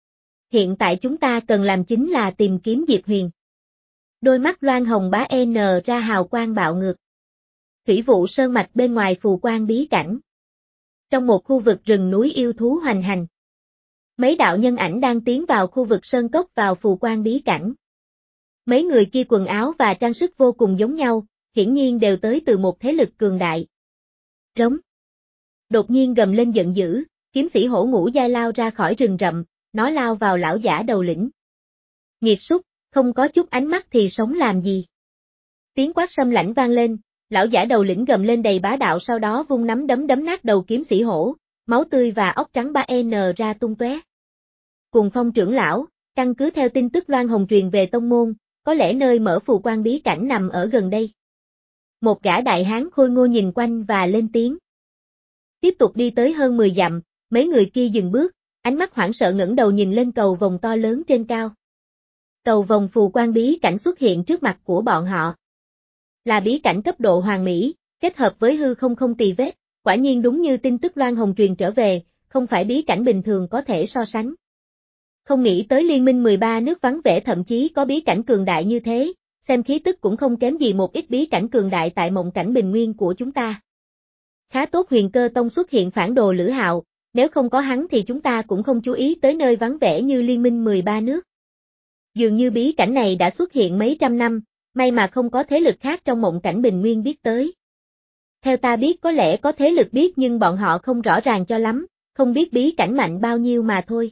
Hiện tại chúng ta cần làm chính là tìm kiếm Diệp Huyền. Đôi mắt Loan Hồng bá n ra hào quang bạo ngược. Thủy vụ sơn mạch bên ngoài phù quan bí cảnh. Trong một khu vực rừng núi yêu thú hoành hành. Mấy đạo nhân ảnh đang tiến vào khu vực sơn cốc vào phù quan bí cảnh. Mấy người kia quần áo và trang sức vô cùng giống nhau, hiển nhiên đều tới từ một thế lực cường đại. Rống. Đột nhiên gầm lên giận dữ, kiếm sĩ hổ ngũ giai lao ra khỏi rừng rậm, nó lao vào lão giả đầu lĩnh. Nghiệt súc, không có chút ánh mắt thì sống làm gì? Tiếng quát sâm lãnh vang lên, lão giả đầu lĩnh gầm lên đầy bá đạo sau đó vung nắm đấm đấm nát đầu kiếm sĩ hổ, máu tươi và óc trắng ba n ra tung tóe. Cùng Phong trưởng lão, căn cứ theo tin tức Loan Hồng truyền về tông môn, có lẽ nơi mở phù quan bí cảnh nằm ở gần đây. Một gã đại hán khôi ngô nhìn quanh và lên tiếng. Tiếp tục đi tới hơn mười dặm, mấy người kia dừng bước, ánh mắt hoảng sợ ngẩng đầu nhìn lên cầu vồng to lớn trên cao. Cầu vồng phù quan bí cảnh xuất hiện trước mặt của bọn họ. Là bí cảnh cấp độ hoàn mỹ, kết hợp với hư không không tì vết, quả nhiên đúng như tin tức Loan Hồng truyền trở về, không phải bí cảnh bình thường có thể so sánh. Không nghĩ tới liên minh mười ba nước vắng vẻ thậm chí có bí cảnh cường đại như thế, xem khí tức cũng không kém gì một ít bí cảnh cường đại tại mộng cảnh bình nguyên của chúng ta. Khá tốt Huyền Cơ Tông xuất hiện phản đồ Lữ Hạo, nếu không có hắn thì chúng ta cũng không chú ý tới nơi vắng vẻ như Liên minh mười ba nước. Dường như bí cảnh này đã xuất hiện mấy trăm năm, may mà không có thế lực khác trong mộng cảnh bình nguyên biết tới. Theo ta biết có lẽ có thế lực biết nhưng bọn họ không rõ ràng cho lắm, không biết bí cảnh mạnh bao nhiêu mà thôi.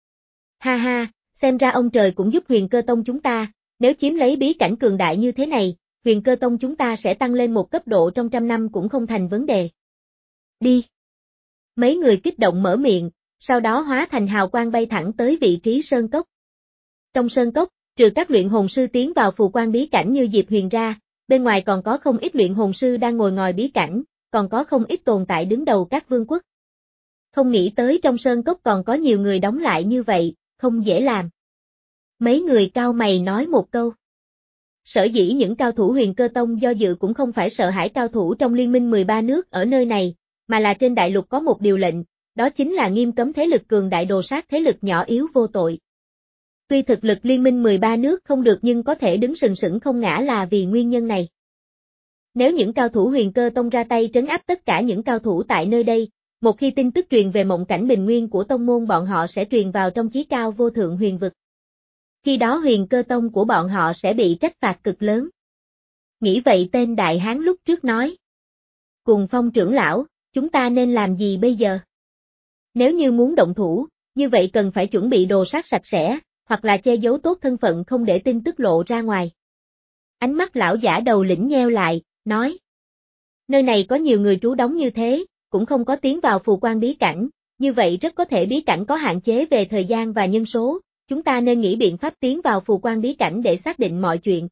Ha ha, xem ra ông trời cũng giúp Huyền Cơ Tông chúng ta, nếu chiếm lấy bí cảnh cường đại như thế này, Huyền Cơ Tông chúng ta sẽ tăng lên một cấp độ trong trăm năm cũng không thành vấn đề. Đi. Mấy người kích động mở miệng, sau đó hóa thành hào quang bay thẳng tới vị trí sơn cốc. Trong sơn cốc, trừ các luyện hồn sư tiến vào phù quan bí cảnh như Diệp Huyền ra, bên ngoài còn có không ít luyện hồn sư đang ngồi ngồi bí cảnh, còn có không ít tồn tại đứng đầu các vương quốc. Không nghĩ tới trong sơn cốc còn có nhiều người đóng lại như vậy, không dễ làm. Mấy người cao mày nói một câu. Sở dĩ những cao thủ Huyền Cơ Tông do dự cũng không phải sợ hãi cao thủ trong liên minh mười ba nước ở nơi này, mà là trên đại lục có một điều lệnh, đó chính là nghiêm cấm thế lực cường đại đồ sát thế lực nhỏ yếu vô tội. Tuy thực lực liên minh mười ba nước không được nhưng có thể đứng sừng sững không ngã là vì nguyên nhân này. Nếu những cao thủ Huyền Cơ Tông ra tay trấn áp tất cả những cao thủ tại nơi đây, một khi tin tức truyền về mộng cảnh bình nguyên của tông môn bọn họ sẽ truyền vào trong chí cao vô thượng huyền vực. Khi đó Huyền Cơ Tông của bọn họ sẽ bị trách phạt cực lớn. Nghĩ vậy tên đại hán lúc trước nói. Cùng Phong trưởng lão, chúng ta nên làm gì bây giờ? Nếu như muốn động thủ, như vậy cần phải chuẩn bị đồ sát sạch sẽ, hoặc là che giấu tốt thân phận không để tin tức lộ ra ngoài. Ánh mắt lão giả đầu lĩnh nheo lại, nói. Nơi này có nhiều người trú đóng như thế, cũng không có tiến vào phù quan bí cảnh, như vậy rất có thể bí cảnh có hạn chế về thời gian và nhân số, chúng ta nên nghĩ biện pháp tiến vào phù quan bí cảnh để xác định mọi chuyện.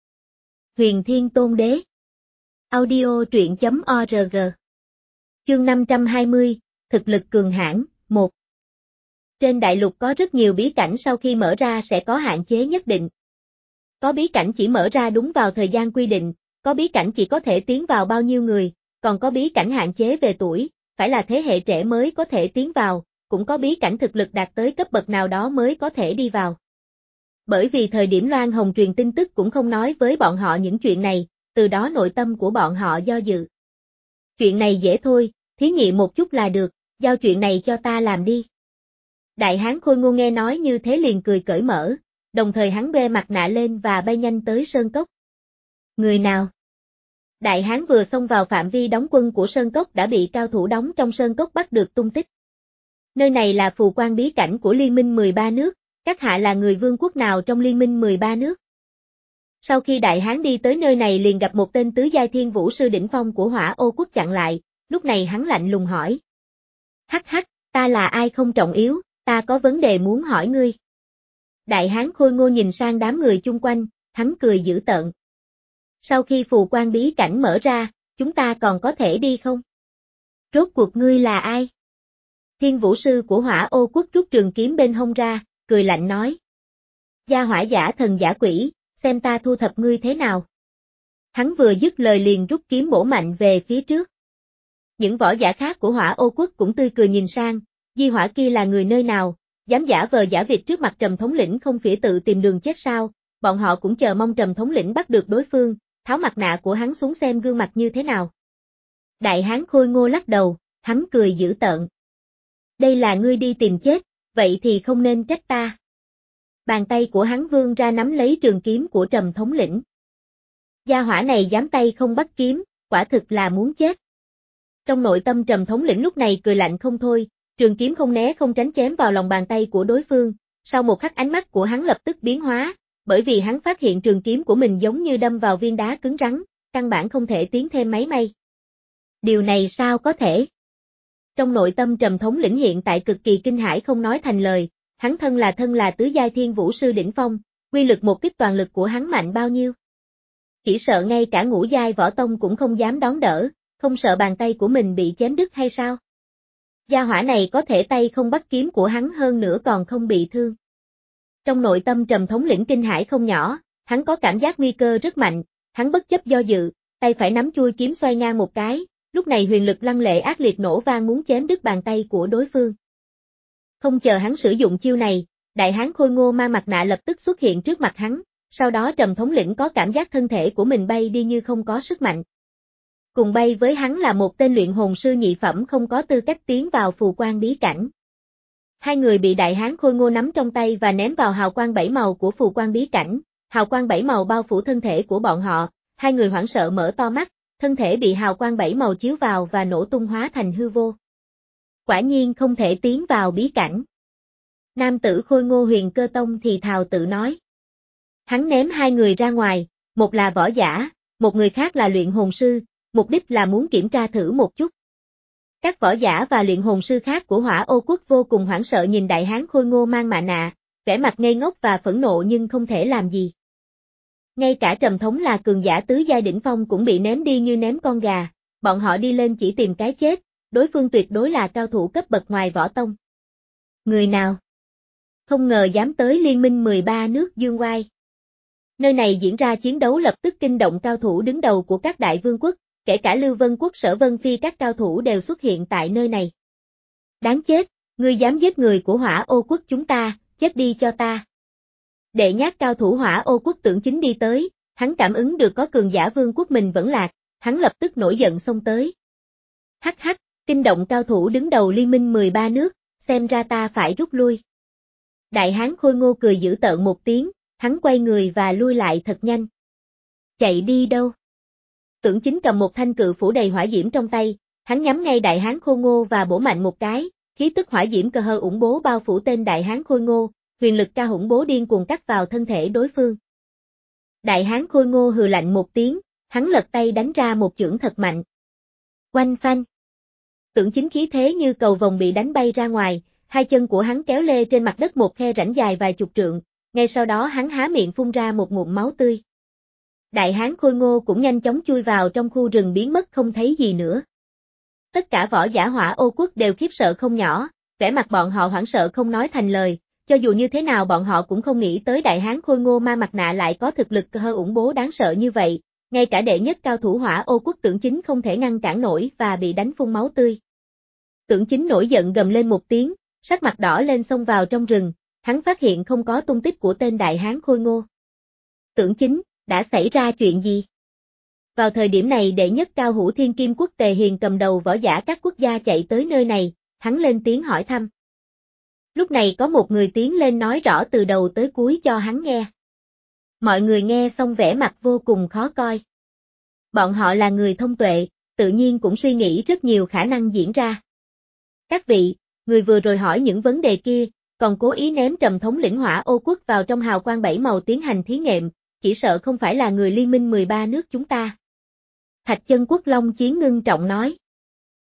Huyền Thiên Tôn Đế. Audio truyện chấm org. Chương năm trăm hai mươi, thực lực cường hãn, một. Trên đại lục có rất nhiều bí cảnh sau khi mở ra sẽ có hạn chế nhất định. Có bí cảnh chỉ mở ra đúng vào thời gian quy định, có bí cảnh chỉ có thể tiến vào bao nhiêu người, còn có bí cảnh hạn chế về tuổi, phải là thế hệ trẻ mới có thể tiến vào, cũng có bí cảnh thực lực đạt tới cấp bậc nào đó mới có thể đi vào. Bởi vì thời điểm Loan Hồng truyền tin tức cũng không nói với bọn họ những chuyện này, từ đó nội tâm của bọn họ do dự. Chuyện này dễ thôi, thí nghiệm một chút là được, giao chuyện này cho ta làm đi. Đại hán Khôi Ngô nghe nói như thế liền cười cởi mở, đồng thời hắn đeo mặt nạ lên và bay nhanh tới sơn cốc. Người nào? Đại hán vừa xông vào phạm vi đóng quân của sơn cốc đã bị cao thủ đóng trong sơn cốc bắt được tung tích. Nơi này là phù quan bí cảnh của liên minh mười ba nước, các hạ là người vương quốc nào trong liên minh mười ba nước? Sau khi đại hán đi tới nơi này liền gặp một tên tứ giai thiên vũ sư đỉnh phong của Hỏa Ô quốc chặn lại, lúc này hắn lạnh lùng hỏi. Hắc hắc, ta là ai không trọng yếu, ta có vấn đề muốn hỏi ngươi. Đại hán Khôi Ngô nhìn sang đám người chung quanh, hắn cười dữ tợn. Sau khi phù quan bí cảnh mở ra, chúng ta còn có thể đi không? Rốt cuộc ngươi là ai? Thiên vũ sư của Hỏa Ô quốc rút trường kiếm bên hông ra, cười lạnh nói. Gia hỏa giả thần giả quỷ, xem ta thu thập ngươi thế nào. Hắn vừa dứt lời liền rút kiếm bổ mạnh về phía trước. Những võ giả khác của Hỏa Ô quốc cũng tươi cười nhìn sang, Di hỏa kia là người nơi nào, dám giả vờ giả vịt trước mặt Trầm thống lĩnh không phỉ tự tìm đường chết sao, bọn họ cũng chờ mong Trầm thống lĩnh bắt được đối phương, tháo mặt nạ của hắn xuống xem gương mặt như thế nào. Đại hán Khôi Ngô lắc đầu, hắn cười dữ tợn. Đây là ngươi đi tìm chết, vậy thì không nên trách ta. Bàn tay của hắn vươn ra nắm lấy trường kiếm của Trầm thống lĩnh. Gia hỏa này dám tay không bắt kiếm, quả thực là muốn chết. Trong nội tâm Trầm thống lĩnh lúc này cười lạnh không thôi, trường kiếm không né không tránh chém vào lòng bàn tay của đối phương, sau một khắc ánh mắt của hắn lập tức biến hóa, bởi vì hắn phát hiện trường kiếm của mình giống như đâm vào viên đá cứng rắn, căn bản không thể tiến thêm mấy may. Điều này sao có thể? Trong nội tâm Trầm thống lĩnh hiện tại cực kỳ kinh hãi không nói thành lời, hắn thân là thân là tứ giai thiên vũ sư đỉnh phong, quy lực một kích toàn lực của hắn mạnh bao nhiêu? Chỉ sợ ngay cả ngũ giai võ tông cũng không dám đón đỡ, không sợ bàn tay của mình bị chém đứt hay sao? Gia hỏa này có thể tay không bắt kiếm của hắn hơn nữa còn không bị thương. Trong nội tâm Trầm thống lĩnh kinh hãi không nhỏ, hắn có cảm giác nguy cơ rất mạnh, hắn bất chấp do dự, tay phải nắm chuôi kiếm xoay ngang một cái, lúc này huyền lực lăng lệ ác liệt nổ vang muốn chém đứt bàn tay của đối phương. Không chờ hắn sử dụng chiêu này, đại hán Khôi Ngô mang mặt nạ lập tức xuất hiện trước mặt hắn, sau đó Trầm thống lĩnh có cảm giác thân thể của mình bay đi như không có sức mạnh. Cùng bay với hắn là một tên luyện hồn sư nhị phẩm không có tư cách tiến vào phù quan bí cảnh. Hai người bị đại hán khôi ngô nắm trong tay và ném vào hào quang bảy màu của phù quan bí cảnh, hào quang bảy màu bao phủ thân thể của bọn họ, hai người hoảng sợ mở to mắt, thân thể bị hào quang bảy màu chiếu vào và nổ tung hóa thành hư vô. Quả nhiên không thể tiến vào bí cảnh. Nam tử khôi ngô Huyền Cơ Tông thì thào tự nói. Hắn ném hai người ra ngoài, một là võ giả, một người khác là luyện hồn sư, mục đích là muốn kiểm tra thử một chút. Các võ giả và luyện hồn sư khác của Hỏa Ô Quốc vô cùng hoảng sợ nhìn đại hán khôi ngô mang mặt nạ, vẻ mặt ngây ngốc và phẫn nộ nhưng không thể làm gì. Ngay cả Trầm Thống là cường giả tứ giai đỉnh phong cũng bị ném đi như ném con gà, bọn họ đi lên chỉ tìm cái chết, đối phương tuyệt đối là cao thủ cấp bậc ngoài võ tông. Người nào? Không ngờ dám tới Liên minh mười ba nước Dương Oai. Nơi này diễn ra chiến đấu lập tức kinh động cao thủ đứng đầu của các đại vương quốc, kể cả Lưu Vân Quốc Sở Vân Phi các cao thủ đều xuất hiện tại nơi này. Đáng chết, ngươi dám giết người của Hỏa Ô Quốc chúng ta, chết đi cho ta. Đệ nhát cao thủ Hỏa Ô Quốc Tưởng Chính đi tới, hắn cảm ứng được có cường giả vương quốc mình vẫn lạc, hắn lập tức nổi giận xông tới. Hắc hắc, kinh động cao thủ đứng đầu Liên minh mười ba nước, xem ra ta phải rút lui. Đại hán khôi ngô cười dữ tợn một tiếng, hắn quay người và lui lại thật nhanh. Chạy đi đâu? Tưởng Chính cầm một thanh cự phủ đầy hỏa diễm trong tay, hắn nhắm ngay đại hán khôi ngô và bổ mạnh một cái, khí tức hỏa diễm cơ hơ ủng bố bao phủ tên đại hán khôi ngô, huyền lực ca hủng bố điên cuồng cắt vào thân thể đối phương. Đại hán khôi ngô hừ lạnh một tiếng, hắn lật tay đánh ra một chưởng thật mạnh. Oanh phanh. Tưởng Chính khí thế như cầu vồng bị đánh bay ra ngoài, hai chân của hắn kéo lê trên mặt đất một khe rãnh dài vài chục trượng, ngay sau đó hắn há miệng phun ra một ngụm máu tươi. Đại hán khôi ngô cũng nhanh chóng chui vào trong khu rừng biến mất không thấy gì nữa. Tất cả võ giả Hỏa Ô Quốc đều khiếp sợ không nhỏ, vẻ mặt bọn họ hoảng sợ không nói thành lời, cho dù như thế nào bọn họ cũng không nghĩ tới đại hán khôi ngô ma mặt nạ lại có thực lực cơ hơ ủng bố đáng sợ như vậy, ngay cả đệ nhất cao thủ Hỏa Ô Quốc Tưởng Chính không thể ngăn cản nổi và bị đánh phun máu tươi. Tưởng Chính nổi giận gầm lên một tiếng, sắc mặt đỏ lên xông vào trong rừng, hắn phát hiện không có tung tích của tên đại hán khôi ngô. Tưởng Chính, đã xảy ra chuyện gì? Vào thời điểm này đệ nhất cao hữu Thiên Kim Quốc Tề Hiền cầm đầu võ giả các quốc gia chạy tới nơi này, hắn lên tiếng hỏi thăm. Lúc này có một người tiến lên nói rõ từ đầu tới cuối cho hắn nghe. Mọi người nghe xong vẻ mặt vô cùng khó coi. Bọn họ là người thông tuệ, tự nhiên cũng suy nghĩ rất nhiều khả năng diễn ra. Các vị, người vừa rồi hỏi những vấn đề kia, còn cố ý ném Trầm thống lĩnh Hỏa Ô Quốc vào trong hào quang bảy màu tiến hành thí nghiệm, chỉ sợ không phải là người Liên minh mười ba nước chúng ta. Thạch Chân Quốc Long Chiến ngưng trọng nói.